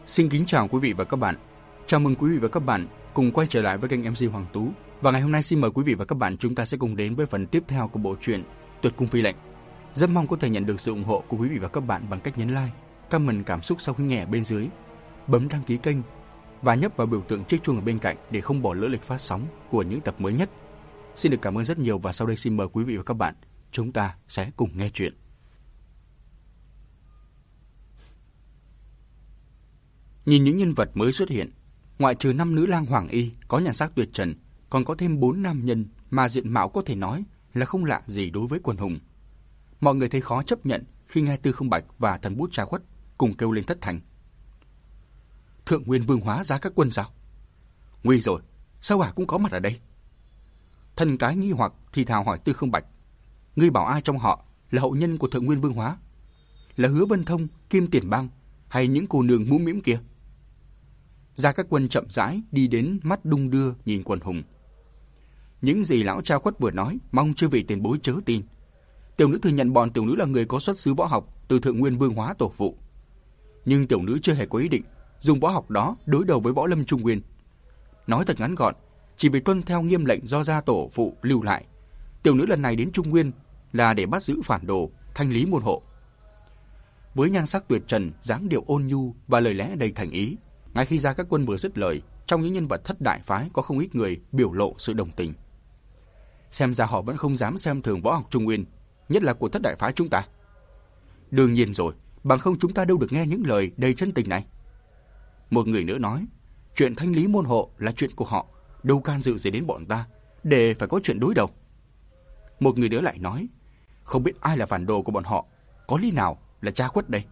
Xin kính chào quý vị và các bạn. Chào mừng quý vị và các bạn cùng quay trở lại với kênh MC Hoàng Tú. Và ngày hôm nay xin mời quý vị và các bạn chúng ta sẽ cùng đến với phần tiếp theo của bộ truyện Tuyệt Cung Phi Lệnh. Rất mong có thể nhận được sự ủng hộ của quý vị và các bạn bằng cách nhấn like, comment cảm xúc sau khi nghe ở bên dưới, bấm đăng ký kênh và nhấp vào biểu tượng chiếc chuông ở bên cạnh để không bỏ lỡ lịch phát sóng của những tập mới nhất. Xin được cảm ơn rất nhiều và sau đây xin mời quý vị và các bạn chúng ta sẽ cùng nghe chuyện. Nhìn những nhân vật mới xuất hiện, ngoại trừ 5 nữ lang hoàng y có nhan sắc tuyệt trần, còn có thêm 4 nam nhân mà diện mạo có thể nói là không lạ gì đối với quần hùng. Mọi người thấy khó chấp nhận khi nghe Tư Không Bạch và Thần Bút Trà Khuất cùng kêu lên thất thanh. Thượng Nguyên Vương hóa Giá Các Quân sao? Nguy rồi, sao ả cũng có mặt ở đây? Thần Cái nghi hoặc thì thào hỏi Tư Không Bạch, ngươi bảo ai trong họ là hậu nhân của Thượng Nguyên Vương hóa? Là Hứa Vân Thông, Kim Tiền Bang hay những cô nương mũm mĩm kia? Gia Các Quân chậm rãi đi đến, mắt đung đưa nhìn quần hùng. Những gì lão Trà Khuất vừa nói, mong chư vị tiền bối chớ tin. Tiểu nữ thừa nhận bọn tiểu nữ là người có xuất xứ võ học từ Thượng Nguyên Vương hóa tổ phụ, nhưng tiểu nữ chưa hề có ý định dùng võ học đó đối đầu với võ lâm Trung Nguyên. Nói thật ngắn gọn, chỉ vì tuân theo nghiêm lệnh do gia tổ phụ lưu lại, tiểu nữ lần này đến Trung Nguyên là để bắt giữ phản đồ, thanh lý môn hộ. Với nhan sắc tuyệt trần, dáng điệu ôn nhu và lời lẽ đầy thành ý, ngay khi Gia Các Quân vừa dứt lời, trong những nhân vật thất đại phái có không ít người biểu lộ sự đồng tình. Xem ra họ vẫn không dám xem thường võ học Trung Nguyên, nhất là của thất đại phái chúng ta. Đương nhiên rồi, bằng không chúng ta đâu được nghe những lời đầy chân tình này. Một người nữa nói, chuyện thanh lý môn hộ là chuyện của họ, đâu can dự gì đến bọn ta, để phải có chuyện đối đầu. Một người nữa lại nói, không biết ai là phản đồ của bọn họ, có lý nào là Trà Khuất đây?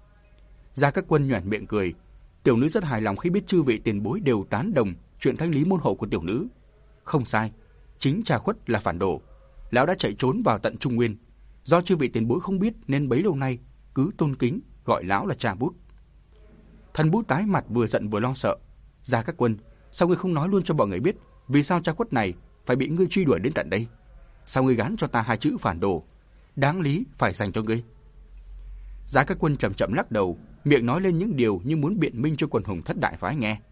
Gia Các Quân nhoẻn miệng cười, tiểu nữ rất hài lòng khi biết chư vị tiền bối đều tán đồng chuyện thanh lý môn hộ của tiểu nữ. Không sai, chính Trà Khuất là phản đồ. Lão đã chạy trốn vào tận Trung Nguyên, do chư vị tiền bối không biết nên bấy lâu nay cứ tôn kính gọi lão là Trà Bút. Thần Bút tái mặt, vừa giận vừa lo sợ. Gia Các Quân, sao ngươi không nói luôn cho mọi người biết vì sao Trà Khuất này phải bị ngươi truy đuổi đến tận đây? Sao ngươi gán cho ta 2 chữ phản đồ, đáng lý phải dành cho ngươi? Gia Các Quân chậm chậm lắc đầu, miệng nói lên những điều như muốn biện minh cho quần hùng thất đại phái nghe.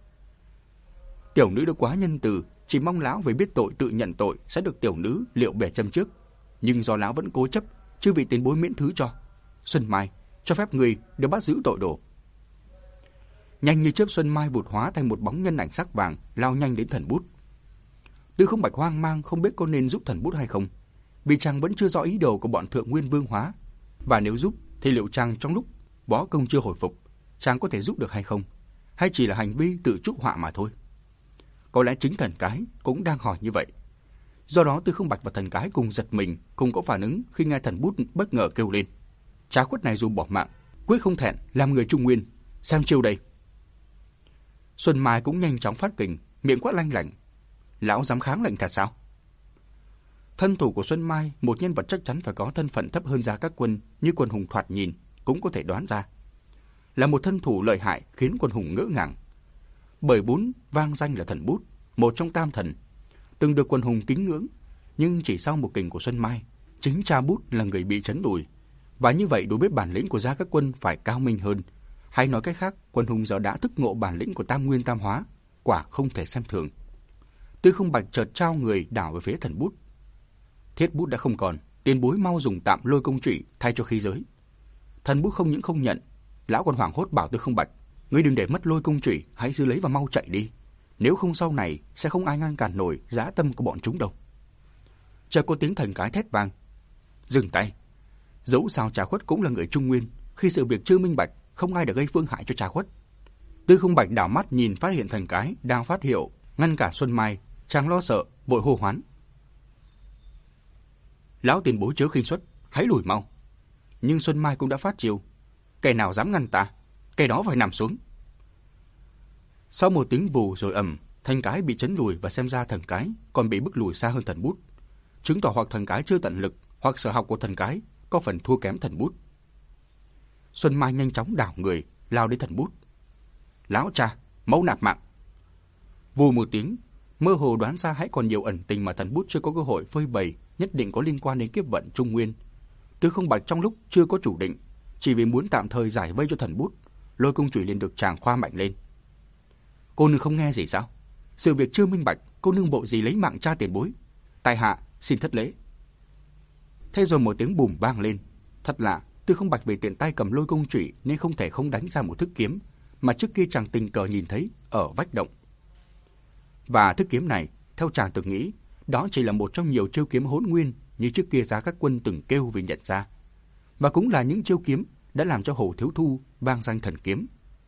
Tiểu nữ đã quá nhân từ, chỉ mong lão về biết tội tự nhận tội sẽ được tiểu nữ liệu bẻ châm trước, nhưng do lão vẫn cố chấp, chư vị tiền bối miễn thứ cho. Xuân Mai cho phép người được bắt giữ tội đồ. Nhanh như chớp, Xuân Mai vụt hóa thành một bóng nhân ảnh sắc vàng, lao nhanh đến Thần Bút. Tư Không Bạch hoang mang không biết có nên giúp Thần Bút hay không, vì chàng vẫn chưa rõ ý đồ của bọn Thượng Nguyên Vương hóa, và nếu giúp thì liệu chàng trong lúc võ công chưa hồi phục, chàng có thể giúp được hay không, hay chỉ là hành vi tự chuốc họa mà thôi. Có lẽ chính Thần Cái cũng đang hỏi như vậy. Do đó Tư Không Bạch và Thần Cái cùng giật mình, cùng có phản ứng khi nghe Thần Bút bất ngờ kêu lên, Trà Khuất này dù bỏ mạng quyết không thẹn làm người Trung Nguyên, xem chiêu đây. Xuân Mai cũng nhanh chóng phát kình, miệng quát lanh lảnh, lão dám kháng lệnh thật sao? Thân thủ của Xuân Mai, một nhân vật chắc chắn phải có thân phận thấp hơn Gia Các Quân, như quần hùng thoạt nhìn cũng có thể đoán ra, là một thân thủ lợi hại khiến quần hùng ngỡ ngàng. Bởi vốn vang danh là Thần Bút, một trong tam thần, từng được quần hùng kính ngưỡng, nhưng chỉ sau một kình của Xuân Mai, chính Trà Bút là người bị chấn đùi, và như vậy đối với bản lĩnh của Gia Các Quân phải cao minh hơn, hay nói cách khác, quần hùng giờ đã thức ngộ bản lĩnh của Tam Nguyên Tam Hóa, quả không thể xem thường. Tư Không Bạch chợt trao người đảo về phía Thần Bút. Thiết bút đã không còn, tiền bối mau dùng tạm Lôi Công Chủy thay cho khí giới. Thần Bút không những không nhận, lão còn hoảng hốt bảo Tư Không Bạch, ngươi đừng để mất Lôi Công Chủy, hãy giữ lấy và mau chạy đi, nếu không sau này sẽ không ai ngăn cản nổi dã tâm của bọn chúng đâu. Chợt có tiếng Thần Cái thét vang, dừng tay. Dẫu sao Trà Khuất cũng là người Trung Nguyên, khi sự việc chưa minh bạch, không ai được gây phương hại cho Trà Khuất. Tư Không Bạch đảo mắt nhìn phát hiện Thần Cái đang phát hiệu ngăn cản Xuân Mai, chàng lo sợ vội hô hoán, lão tiền bối chớ khinh suất, hãy lùi mau. Nhưng Xuân Mai cũng đã phát chiêu, kẻ nào dám ngăn ta, kẻ đó phải nằm xuống. Sau một tiếng vù rồi ầm, Thần Cái bị chấn lùi và xem ra Thần Cái còn bị bức lùi xa hơn Thần Bút, chứng tỏ hoặc Thần Cái chưa tận lực, hoặc sở học của Thần Cái có phần thua kém Thần Bút. Xuân Mai nhanh chóng đảo người lao đến Thần Bút. Lão Trà, mau nạp mạng. Vù một tiếng, mơ hồ đoán ra hãy còn nhiều ẩn tình mà Thần Bút chưa có cơ hội phơi bày, nhất định có liên quan đến kiếp vận Trung Nguyên. Tư Không Bạch trong lúc chưa có chủ định, chỉ vì muốn tạm thời giải vây cho Thần Bút, Lôi Công Chủy liền được chàng khoa mạnh lên. Cô nương không nghe gì sao? Sự việc chưa minh bạch, cô nương bộ gì lấy mạng cha tiền bối? Tại hạ xin thất lễ. Thế rồi một tiếng bùm vang lên. Thật lạ, Tư Không Bạch vì tiện tay cầm Lôi Công Chủy nên không thể không đánh ra một thức kiếm mà trước kia chàng tình cờ nhìn thấy ở vách động. Và thức kiếm này, theo chàng từng nghĩ, đó chỉ là một trong nhiều chiêu kiếm hỗn nguyên như trước kia Giá Các Quân từng kêu vì nhận ra, và cũng là những chiêu kiếm đã làm cho Hồ Thiếu Thu vang danh thần kiếm.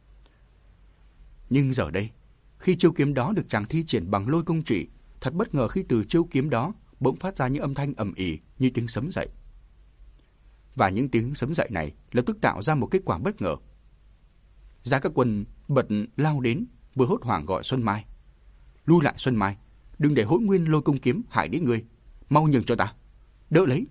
Nhưng giờ đây, khi chiêu kiếm đó được chàng thi triển bằng Lôi Công Chủy, thật bất ngờ khi từ chiêu kiếm đó bỗng phát ra những âm thanh ầm ĩ như tiếng sấm dậy. Và những tiếng sấm dậy này lập tức tạo ra một kết quả bất ngờ. Giá Các Quân bật lao đến, vừa hốt hoảng gọi Xuân Mai. Lui lại Xuân Mai, đừng để hỗn nguyên Lôi Công kiếm hại đến ngươi, mau nhường cho ta, đỡ lấy.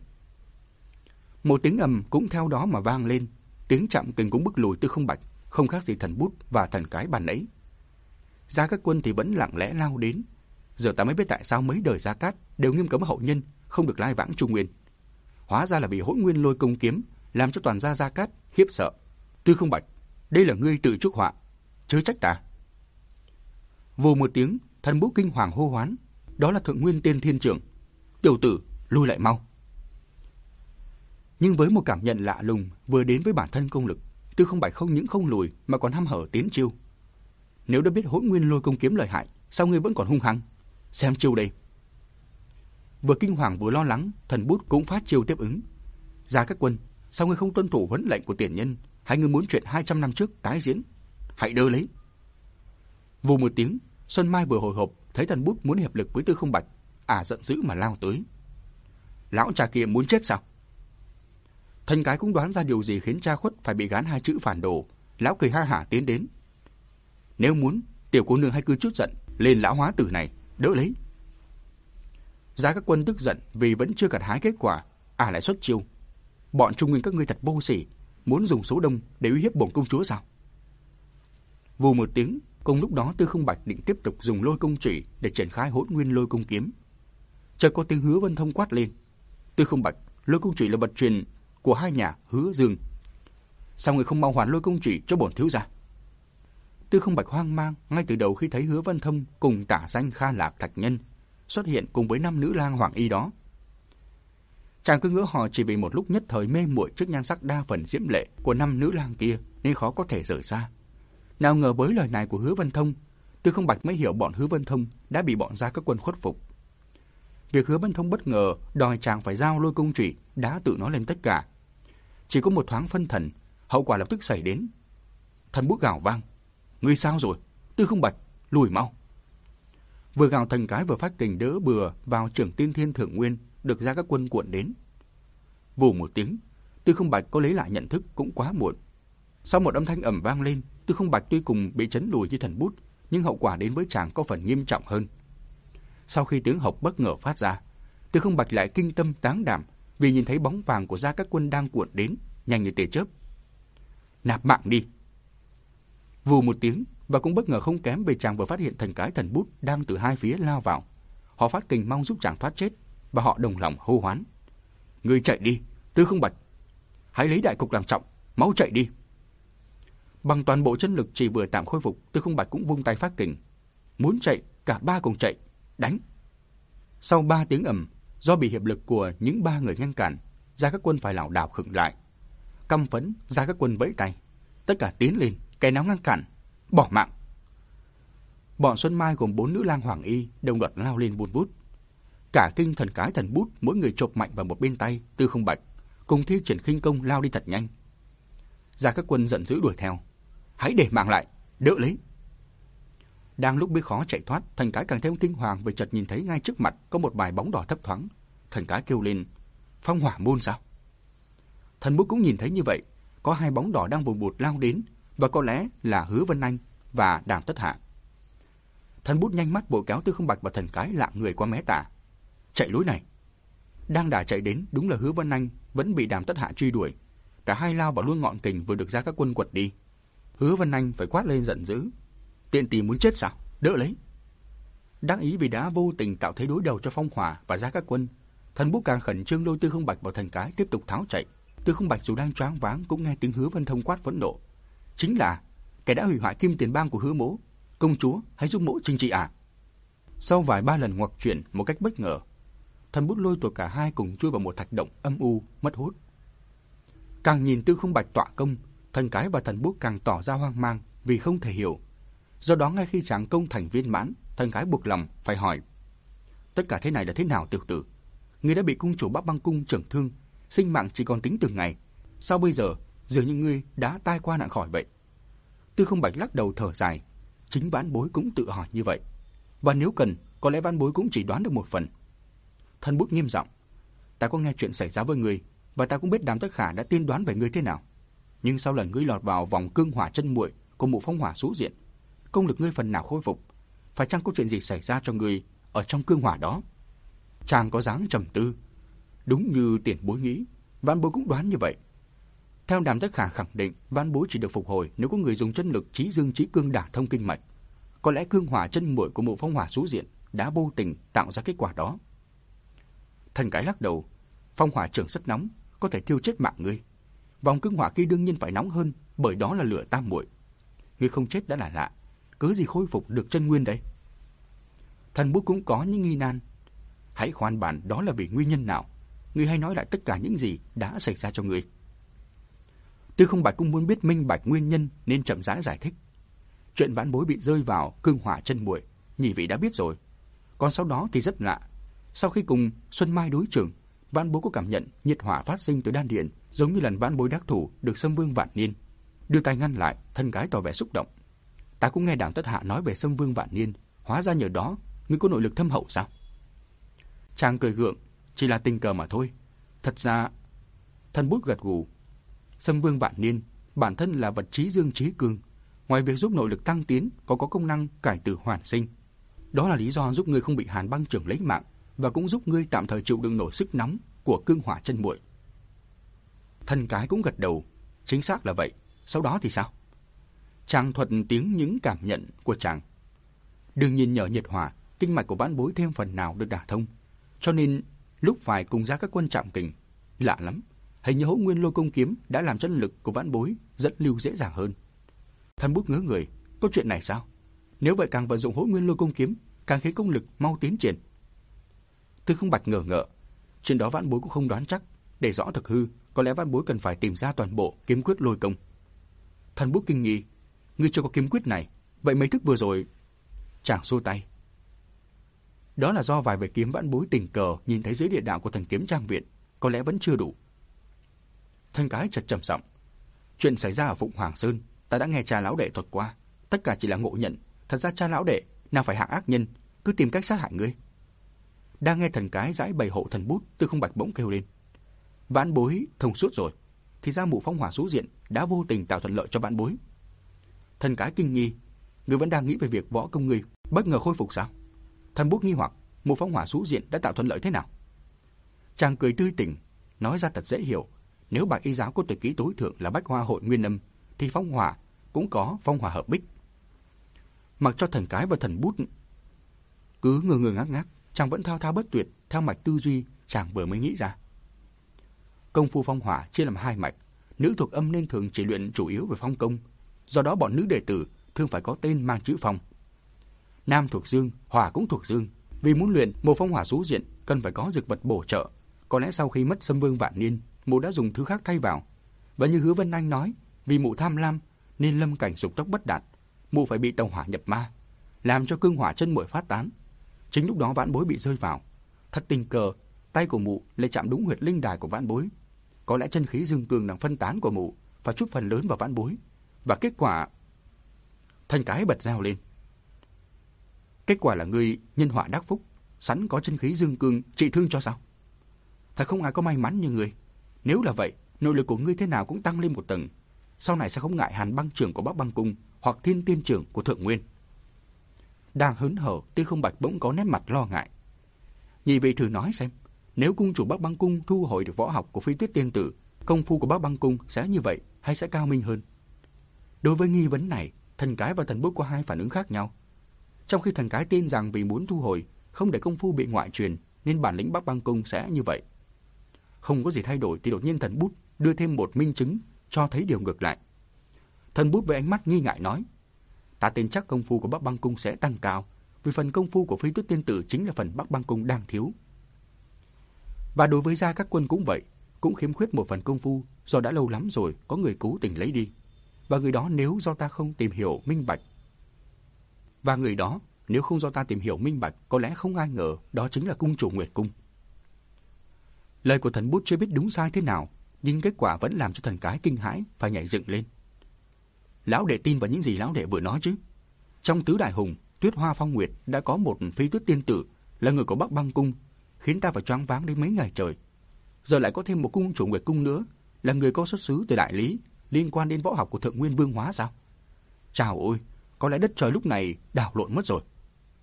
Một tiếng ầm cũng theo đó mà vang lên, tiếng chạm kình cũng bức lùi Tư Không Bạch, không khác gì thần bút và thần cái bàn ấy. Giá Các Quân thì vẫn lặng lẽ lao đến. Giờ ta mới biết tại sao mấy đời Gia Cát đều nghiêm cấm hậu nhân không được lai vãng Trung Nguyên. Hóa ra là vì hỗn nguyên Lôi Công kiếm làm cho toàn gia Gia Cát khiếp sợ. Tư Không Bạch, đây là ngươi tự chuốc họa, chớ trách ta. Vù một tiếng, thần bút kinh hoàng hô hoán, đó là Thượng Nguyên Tiên Thiên Trưởng. Tiểu tử, lui lại mau. Nhưng với một cảm nhận lạ lùng vừa đến với bản thân công lực, Tư Không Bạch không những không lùi mà còn hăm hở tiến chiêu. Nếu đã biết hỗn nguyên Lôi Công kiếm lợi hại, sao ngươi vẫn còn hung hăng? Xem chiêu đây. Vừa kinh hoàng vừa lo lắng, thần bút cũng phát chiêu tiếp ứng. Giá Các Quân, sao ngươi không tuân thủ huấn lệnh của tiền nhân, hay ngươi muốn chuyện 200 năm trước tái diễn? Hãy đỡ lấy. Vù một tiếng, Xuân Mai vừa hồi hộp thấy thần bút muốn hiệp lực với Tư Không Bạch, giận dữ mà lao tới. Lão cha kia muốn chết sao? Thần cái cũng đoán ra điều gì khiến cha khuất phải bị gán 2 chữ phản đồ, lão cười ha hả tiến đến. Nếu muốn, tiểu cô nương hãy cứ chút giận lên lão hóa tử này, đỡ lấy. Giá Các Quân tức giận vì vẫn chưa gặt hái kết quả, lại xuất chiêu. Bọn Trung Nguyên các ngươi thật vô sỉ, muốn dùng số đông để uy hiếp bổn công chúa sao? Vù một tiếng, cùng lúc đó Tư Không Bạch định tiếp tục dùng Lôi Công Chủy để triển khai hỗn nguyên Lôi Công kiếm. Chợt có tiếng Hứa Vân Thông quát lên. Tư Không Bạch, Lôi Công Chủy là vật truyền của hai nhà Hứa Dương, sao người không mau hoàn Lôi Công Chủy cho bổn thiếu gia? Tư Không Bạch hoang mang ngay từ đầu khi thấy Hứa Vân Thông cùng tả danh Kha Lạc Thạch Nhân xuất hiện cùng với 5 nữ lang hoàng y đó. Chàng cứ ngỡ họ chỉ vì một lúc nhất thời mê muội trước nhan sắc đa phần diễm lệ của 5 nữ lang kia nên khó có thể rời xa. Nào ngờ với lời này của Hứa Vân Thông, Tư Không Bạch mới hiểu bọn Hứa Vân Thông đã bị bọn Gia Các Quân khuất phục. Việc Hứa Vân Thông bất ngờ đòi chàng phải giao Lôi Công Chủy đã tự nói lên tất cả. Chỉ có một thoáng phân thần, hậu quả lập tức xảy đến. Thần bút gào vang. Ngươi sao rồi? Tư Không Bạch, lùi mau. Vừa gào thần cái vừa phát kình đỡ bừa vào trưởng Tiên Thiên Thượng Nguyên được Gia Các Quân cuộn đến. Vù một tiếng, Tư Không Bạch có lấy lại nhận thức cũng quá muộn. Sau một âm thanh ầm vang lên, Tư Không Bạch tuy cùng bị chấn lùi như thần bút, nhưng hậu quả đến với chàng có phần nghiêm trọng hơn. Sau khi tiếng hộc bất ngờ phát ra, Tư Không Bạch lại kinh tâm táng đảm vì nhìn thấy bóng vàng của Gia Các Quân đang cuộn đến, nhanh như tia chớp. Nạp mạng đi. Vù một tiếng, và cũng bất ngờ không kém vì chàng vừa phát hiện thần cái thần bút đang từ hai phía lao vào. Họ phát kình mong giúp chàng thoát chết, và họ đồng lòng hô hoán. Ngươi chạy đi, Tư Không Bạch. Hãy lấy đại cục làm trọng, mau chạy đi. Bằng toàn bộ chân lực chỉ vừa tạm khôi phục, Tư Không Bạch cũng vung tay phát kình. Muốn chạy, cả ba cùng chạy, đánh. Sau 3 tiếng ầm, do bị hiệp lực của những 3 người ngăn cản, Gia Các Quân phải lảo đảo khựng lại. Căm phẫn, Gia Các Quân vẫy tay. Tất cả tiến lên, kẻ nào ngăn cản, bỏ mạng. Bọn Xuân Mai gồm 4 nữ lang hoàng y đồng loạt lao lên vun vút. Cả kinh thần cái thần bút mỗi người chộp mạnh vào một bên tay Tư Không Bạch, cùng thi triển khinh công lao đi thật nhanh. Gia Các Quân giận dữ đuổi theo. Hãy để mạng lại, đỡ lấy. Đang lúc biết khó chạy thoát, thần cái càng thêm kinh hoàng vì chợt nhìn thấy ngay trước mặt có một vài bóng đỏ thấp thoáng. Thần cái kêu lên, phong hỏa môn sao? Thần bút cũng nhìn thấy như vậy, có 2 bóng đỏ đang vùn vụt lao đến, và có lẽ là Hứa Vân Anh và Đàm Tất Hạ. Thần bút nhanh mắt bổ kéo Tư Không Bạch và thần cái lạng người qua mé tả. Chạy lối này. Đang đà chạy đến, đúng là Hứa Vân Anh vẫn bị Đàm Tất Hạ truy đuổi. Cả hai lao vào luôn ngọn kình vừa được Gia Các Quân quật đi. Hứa Vân Anh phải quát lên giận dữ. Tiện tì muốn chết sao? Đỡ lấy. Đắc ý vì đã vô tình tạo thế đối đầu cho Phong Hỏa và Gia Các Quân, thần bút càng khẩn trương lôi Tư Không Bạch vào thần cái tiếp tục tháo chạy. Tư Không Bạch dù đang choáng váng cũng nghe tiếng Hứa Vân Thông quát phẫn nộ. Chính là kẻ đã hủy hoại kim tiền bang của Hứa Mỗ, công chúa hãy giúp mỗ trừng trị ả. Sau vài ba lần ngoặc chuyển một cách bất ngờ, Thần Bút lôi tuột cả hai cùng chui vào một thạch động âm u mất hút. Càng nhìn Tư Không Bạch tọa công, Thần Cái và Thần Bút càng tỏ ra hoang mang vì không thể hiểu. Do đó ngay khi chàng công thành viên mãn, Thần Cái buộc lòng phải hỏi: tất cả thế này là thế nào tiểu tử? Ngươi đã bị cung chủ Bắc Băng cung trưởng thương, sinh mạng chỉ còn tính từng ngày. Sao bây giờ dường như ngươi đã tai qua nạn khỏi vậy? Tư Không Bạch lắc đầu thở dài. Chính vãn bối cũng tự hỏi như vậy, và nếu cần, có lẽ vãn bối cũng chỉ đoán được một phần. Thần Bút nghiêm giọng: ta có nghe chuyện xảy ra với ngươi, và ta cũng biết Đàm Tất Khả đã tiên đoán về ngươi thế nào. Nhưng sau lần ngươi lọt vào vòng cương hỏa chân muội của Mộ Phong Hỏa Sú Diện, công lực ngươi phần nào khôi phục, phải chăng có chuyện gì xảy ra cho ngươi ở trong cương hỏa đó? Chàng có dáng trầm tư. Đúng như tiền bối nghĩ, vãn bối cũng đoán như vậy. Theo Đàm Tất Khả khẳng định, vãn bối chỉ được phục hồi nếu có người dùng chân lực trí dương trí cương đả thông kinh mạch. Có lẽ cương hỏa chân muội của Mộ Phong Hỏa Sú Diện đã vô tình tạo ra kết quả đó. Thần Cái lắc đầu: phong hỏa trường rất nóng, có thể thiêu chết mạng ngươi. Vòng cương hỏa kia đương nhiên phải nóng hơn, bởi đó là lửa tam muội. Ngươi không chết đã là lạ, cớ gì khôi phục được chân nguyên đấy? Thần Bút cũng có những nghi nan. Hãy khoan bàn đó là vì nguyên nhân nào? Ngươi hãy nói lại tất cả những gì đã xảy ra cho ngươi. Tư Không Bạch cũng muốn biết minh bạch nguyên nhân nên chậm rãi giải thích. Chuyện vãn bối bị rơi vào cương hỏa chân muội, nhị vị đã biết rồi. Còn sau đó thì rất lạ. Sau khi cùng Xuân Mai đối trường, vãn bối có cảm nhận nhiệt hỏa phát sinh từ đan điền, giống như lần vãn bối đắc thủ được Sâm Vương Vạn Niên. Đưa tay ngăn lại, thân gái tỏ vẻ xúc động. Ta cũng nghe Đàm Tất Hạ nói về Sâm Vương Vạn Niên, hóa ra nhờ đó ngươi có nội lực thâm hậu sao? Chàng cười gượng: chỉ là tình cờ mà thôi. Thật ra, Thần Bút gật gù. Sâm Vương Vạn Niên bản thân là vật trí dương trí cương, ngoài việc giúp nội lực tăng tiến, có công năng cải tử hoàn sinh. Đó là lý do giúp ngươi không bị Hàn Băng Trưởng lấy mạng, và cũng giúp ngươi tạm thời chịu đựng nổi sức nóng của cương hỏa chân muội. Thần Cái cũng gật đầu. Chính xác là vậy. Sau đó thì sao? Chàng thuật tiếng những cảm nhận của chàng. Đương nhiên nhờ nhiệt hỏa, kinh mạch của vãn bối thêm phần nào được đả thông, cho nên lúc phải cùng ra các quân chạm kình. Lạ lắm, hình như Hỗn Nguyên Lôi Công kiếm đã làm chân lực của vãn bối dẫn lưu dễ dàng hơn. Thần Bút ngớ người: có chuyện này sao? Nếu vậy càng vận dụng Hỗn Nguyên Lôi Công kiếm, càng khiến công lực mau tiến triển. Tư Không Bạch ngờ ngợ: chuyện đó vãn bối cũng không đoán chắc. Để rõ thực hư, có lẽ vãn bối cần phải tìm ra toàn bộ kiếm quyết lôi công. Thần Bút kinh nghi: ngươi chưa có kiếm quyết này, vậy mấy thức vừa rồi? Chàng xua tay: đó là do vài vệt kiếm vãn bối tình cờ nhìn thấy dưới địa đạo của Thần Kiếm Trang viện, có lẽ vẫn chưa đủ. Thần Cái chợt trầm giọng: chuyện xảy ra ở Phụng Hoàng Sơn, ta đã nghe cha lão đệ thuật qua, tất cả chỉ là ngộ nhận. Thật ra cha lão đệ nào phải hạng ác nhân, cứ tìm cách sát hại ngươi. Đang nghe Thần Cái giải bày hộ Thần Bút, Tư Không Bạch bỗng kêu lên: vãn bối thông suốt rồi, thì ra Mộ Phong Hỏa Sú Diện đã vô tình tạo thuận lợi cho vãn bối. Thần Cái kinh nghi: ngươi vẫn đang nghĩ về việc võ công ngươi bất ngờ khôi phục sao? Thần Bút nghi hoặc: Mộ Phong Hỏa Sú Diện đã tạo thuận lợi thế nào? Chàng cười tươi tỉnh, nói ra thật dễ hiểu. Nếu Bạch Y giáo có tuyệt kỹ tối thượng là Bách Hoa Hội Nguyên Âm, thì phong hỏa cũng có phong hỏa hợp bích. Mặc cho Thần Cái và Thần Bút cứ ngơ ngơ ngác ngác, chàng vẫn thao thao bất tuyệt theo mạch tư duy chàng vừa mới nghĩ ra. Công phu phong hỏa chia làm hai mạch, nữ thuộc âm nên thường chỉ luyện chủ yếu về phong công, do đó bọn nữ đệ tử thường phải có tên mang chữ phong. Nam thuộc dương, hỏa cũng thuộc dương. Vì muốn luyện Mộ Phong Hỏa Sú Diện cần phải có dược vật bổ trợ. Có lẽ sau khi mất Sâm Vương Vạn Niên, mụ đã dùng thứ khác thay vào. Và như Hứa Vân Anh nói, vì mụ tham lam nên lâm cảnh dục tốc bất đạt, mụ phải bị tàu hỏa nhập ma, làm cho cương hỏa chân muội phát tán. Chính lúc đó vãn bối bị rơi vào. Thật tình cờ, tay của mụ lại chạm đúng huyệt linh đài của vãn bối. Có lẽ chân khí dương cương đang phân tán của mụ và chút phần lớn vào vãn bối. Và kết quả... Thần Cái bật reo lên: kết quả là ngươi nhân họa đắc phúc, sẵn có chân khí dương cương trị thương cho sao? Thật không ai có may mắn như ngươi. Nếu là vậy, nội lực của ngươi thế nào cũng tăng lên một tầng. Sau này sẽ không ngại Hàn Băng Trưởng của Bắc Băng Cung hoặc Thiên Tiên Trưởng của Thượng Nguyên. Đang hớn hở, Tư Không Bạch bỗng có nét mặt lo ngại. Nhị vị thử nói xem, nếu cung chủ Bắc Băng Cung thu hồi được võ học của Phi Tuyết Tiên Tử, công phu của Bắc Băng Cung sẽ như vậy hay sẽ cao minh hơn? Đối với nghi vấn này, Thần Cái và Thần Bút có hai phản ứng khác nhau. Trong khi Thần Cái tin rằng vì muốn thu hồi, không để công phu bị ngoại truyền, nên bản lĩnh Bắc Băng Cung sẽ như vậy. Không có gì thay đổi thì đột nhiên Thần Bút đưa thêm một minh chứng cho thấy điều ngược lại. Thần Bút với ánh mắt nghi ngại nói: "Ta tin chắc công phu của Bắc Băng Cung sẽ tăng cao, vì phần công phu của Phi Tuyết tiên tử chính là phần Bắc Băng Cung đang thiếu. Và đối với Gia Các Quân cũng vậy, cũng khiếm khuyết một phần công phu do đã lâu lắm rồi có người cố tình lấy đi. Và người đó nếu do ta không tìm hiểu minh bạch, có lẽ không ai ngờ đó chính là cung chủ Nguyệt Cung." Lời của Thần Bút chưa biết đúng sai thế nào, nhưng kết quả vẫn làm cho Thần Cái kinh hãi phải nhảy dựng lên. "Lão đệ tin vào những gì lão đệ vừa nói chứ? Trong tứ đại hùng, Tuyết Hoa Phong Nguyệt đã có một Phi Tuyết tiên tử là người của Bắc Băng Cung, khiến ta phải choáng váng đến mấy ngày trời. Giờ lại có thêm một cung chủ Nguyệt Cung nữa, là người có xuất xứ từ Đại Lý, liên quan đến võ học của Thượng Nguyên Vương Hóa sao? Chào ôi, có lẽ đất trời lúc này đảo lộn mất rồi."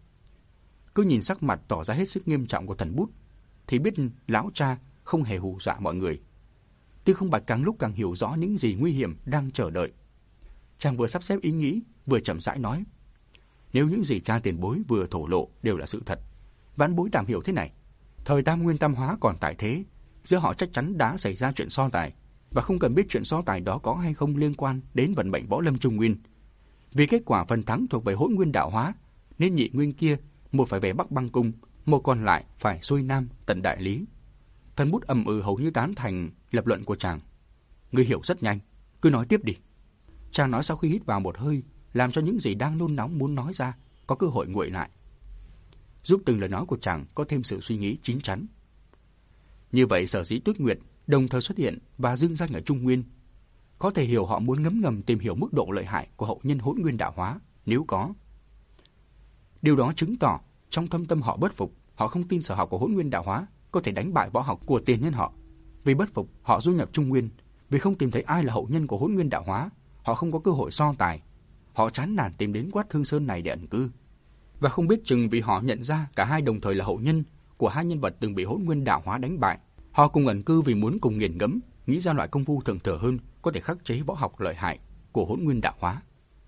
Cứ nhìn sắc mặt tỏ ra hết sức nghiêm trọng của Thần Bút, thì biết lão cha không hề hù dọa mọi người. Tư Không Bạch càng lúc càng hiểu rõ những gì nguy hiểm đang chờ đợi. Chàng vừa sắp xếp ý nghĩ, vừa chậm rãi nói: "Nếu những gì cha tiền bối vừa thổ lộ đều là sự thật, vãn bối đảm hiểu thế này. Thời Tam Nguyên Tam Hóa còn tại thế, giữa họ chắc chắn đã xảy ra chuyện so tài, và không cần biết chuyện so tài đó có hay không liên quan đến vận mệnh võ lâm Trung Nguyên. Vì kết quả phần thắng thuộc về Hỗn Nguyên Đạo Hóa, nên nhị nguyên kia một phải về Bắc Băng Cung, một còn lại phải xuôi nam tận Đại Lý." Thần Bút ầm hầu như tán thành lập luận của chàng. "Ngươi hiểu rất nhanh, cứ nói tiếp đi." Chàng nói sau khi hít vào một hơi, làm cho những gì đang nôn nóng muốn nói ra có cơ hội nguội lại, giúp từng lời nói của chàng có thêm sự suy nghĩ chín chắn. Như vậy sở dĩ Tuyết Nguyệt đồng thời xuất hiện và dương danh ở Trung Nguyên, có thể hiểu họ muốn ngấm ngầm tìm hiểu mức độ lợi hại của hậu nhân Hỗn Nguyên Đạo Hóa, nếu có. Điều đó chứng tỏ trong thâm tâm họ bất phục, họ không tin sở học của Hỗn Nguyên Đạo Hóa có thể đánh bại võ học của tiền nhân họ. Vì bất phục, họ du nhập Trung Nguyên, vì không tìm thấy ai là hậu nhân của Hỗn Nguyên Đạo Hóa, họ không có cơ hội so tài. Họ chán nản tìm đến Quát Thương Sơn này để ẩn cư. Và không biết chừng vì họ nhận ra cả hai đồng thời là hậu nhân của hai nhân vật từng bị Hỗn Nguyên Đạo Hóa đánh bại, họ cùng ẩn cư vì muốn cùng nghiền ngẫm, nghĩ ra loại công phu thượng thừa hơn có thể khắc chế võ học lợi hại của Hỗn Nguyên Đạo Hóa.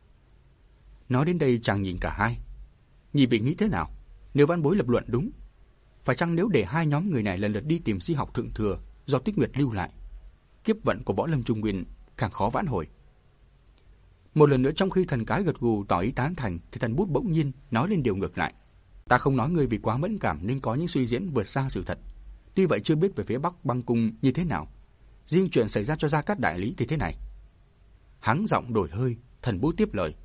Nói đến đây chàng nhìn cả hai. Nhị vị nghĩ thế nào? Nếu vãn bối lập luận đúng, phải chăng nếu để hai nhóm người này lần lượt đi tìm di học thượng thừa do Tuyết Nguyệt lưu lại, kiếp vận của võ lâm Trung Nguyên càng khó vãn hồi? Một lần nữa trong khi Thần Cái gật gù tỏ ý tán thành, thì Thần Bút bỗng nhiên nói lên điều ngược lại: "Ta không nói ngươi vì quá mẫn cảm nên có những suy diễn vượt xa sự thật. Tuy vậy chưa biết về phía Bắc Băng Cung như thế nào. Riêng chuyện xảy ra cho Gia Cát Đại Lý thì thế này." Hắn giọng đổi hơi, Thần Bút tiếp lời: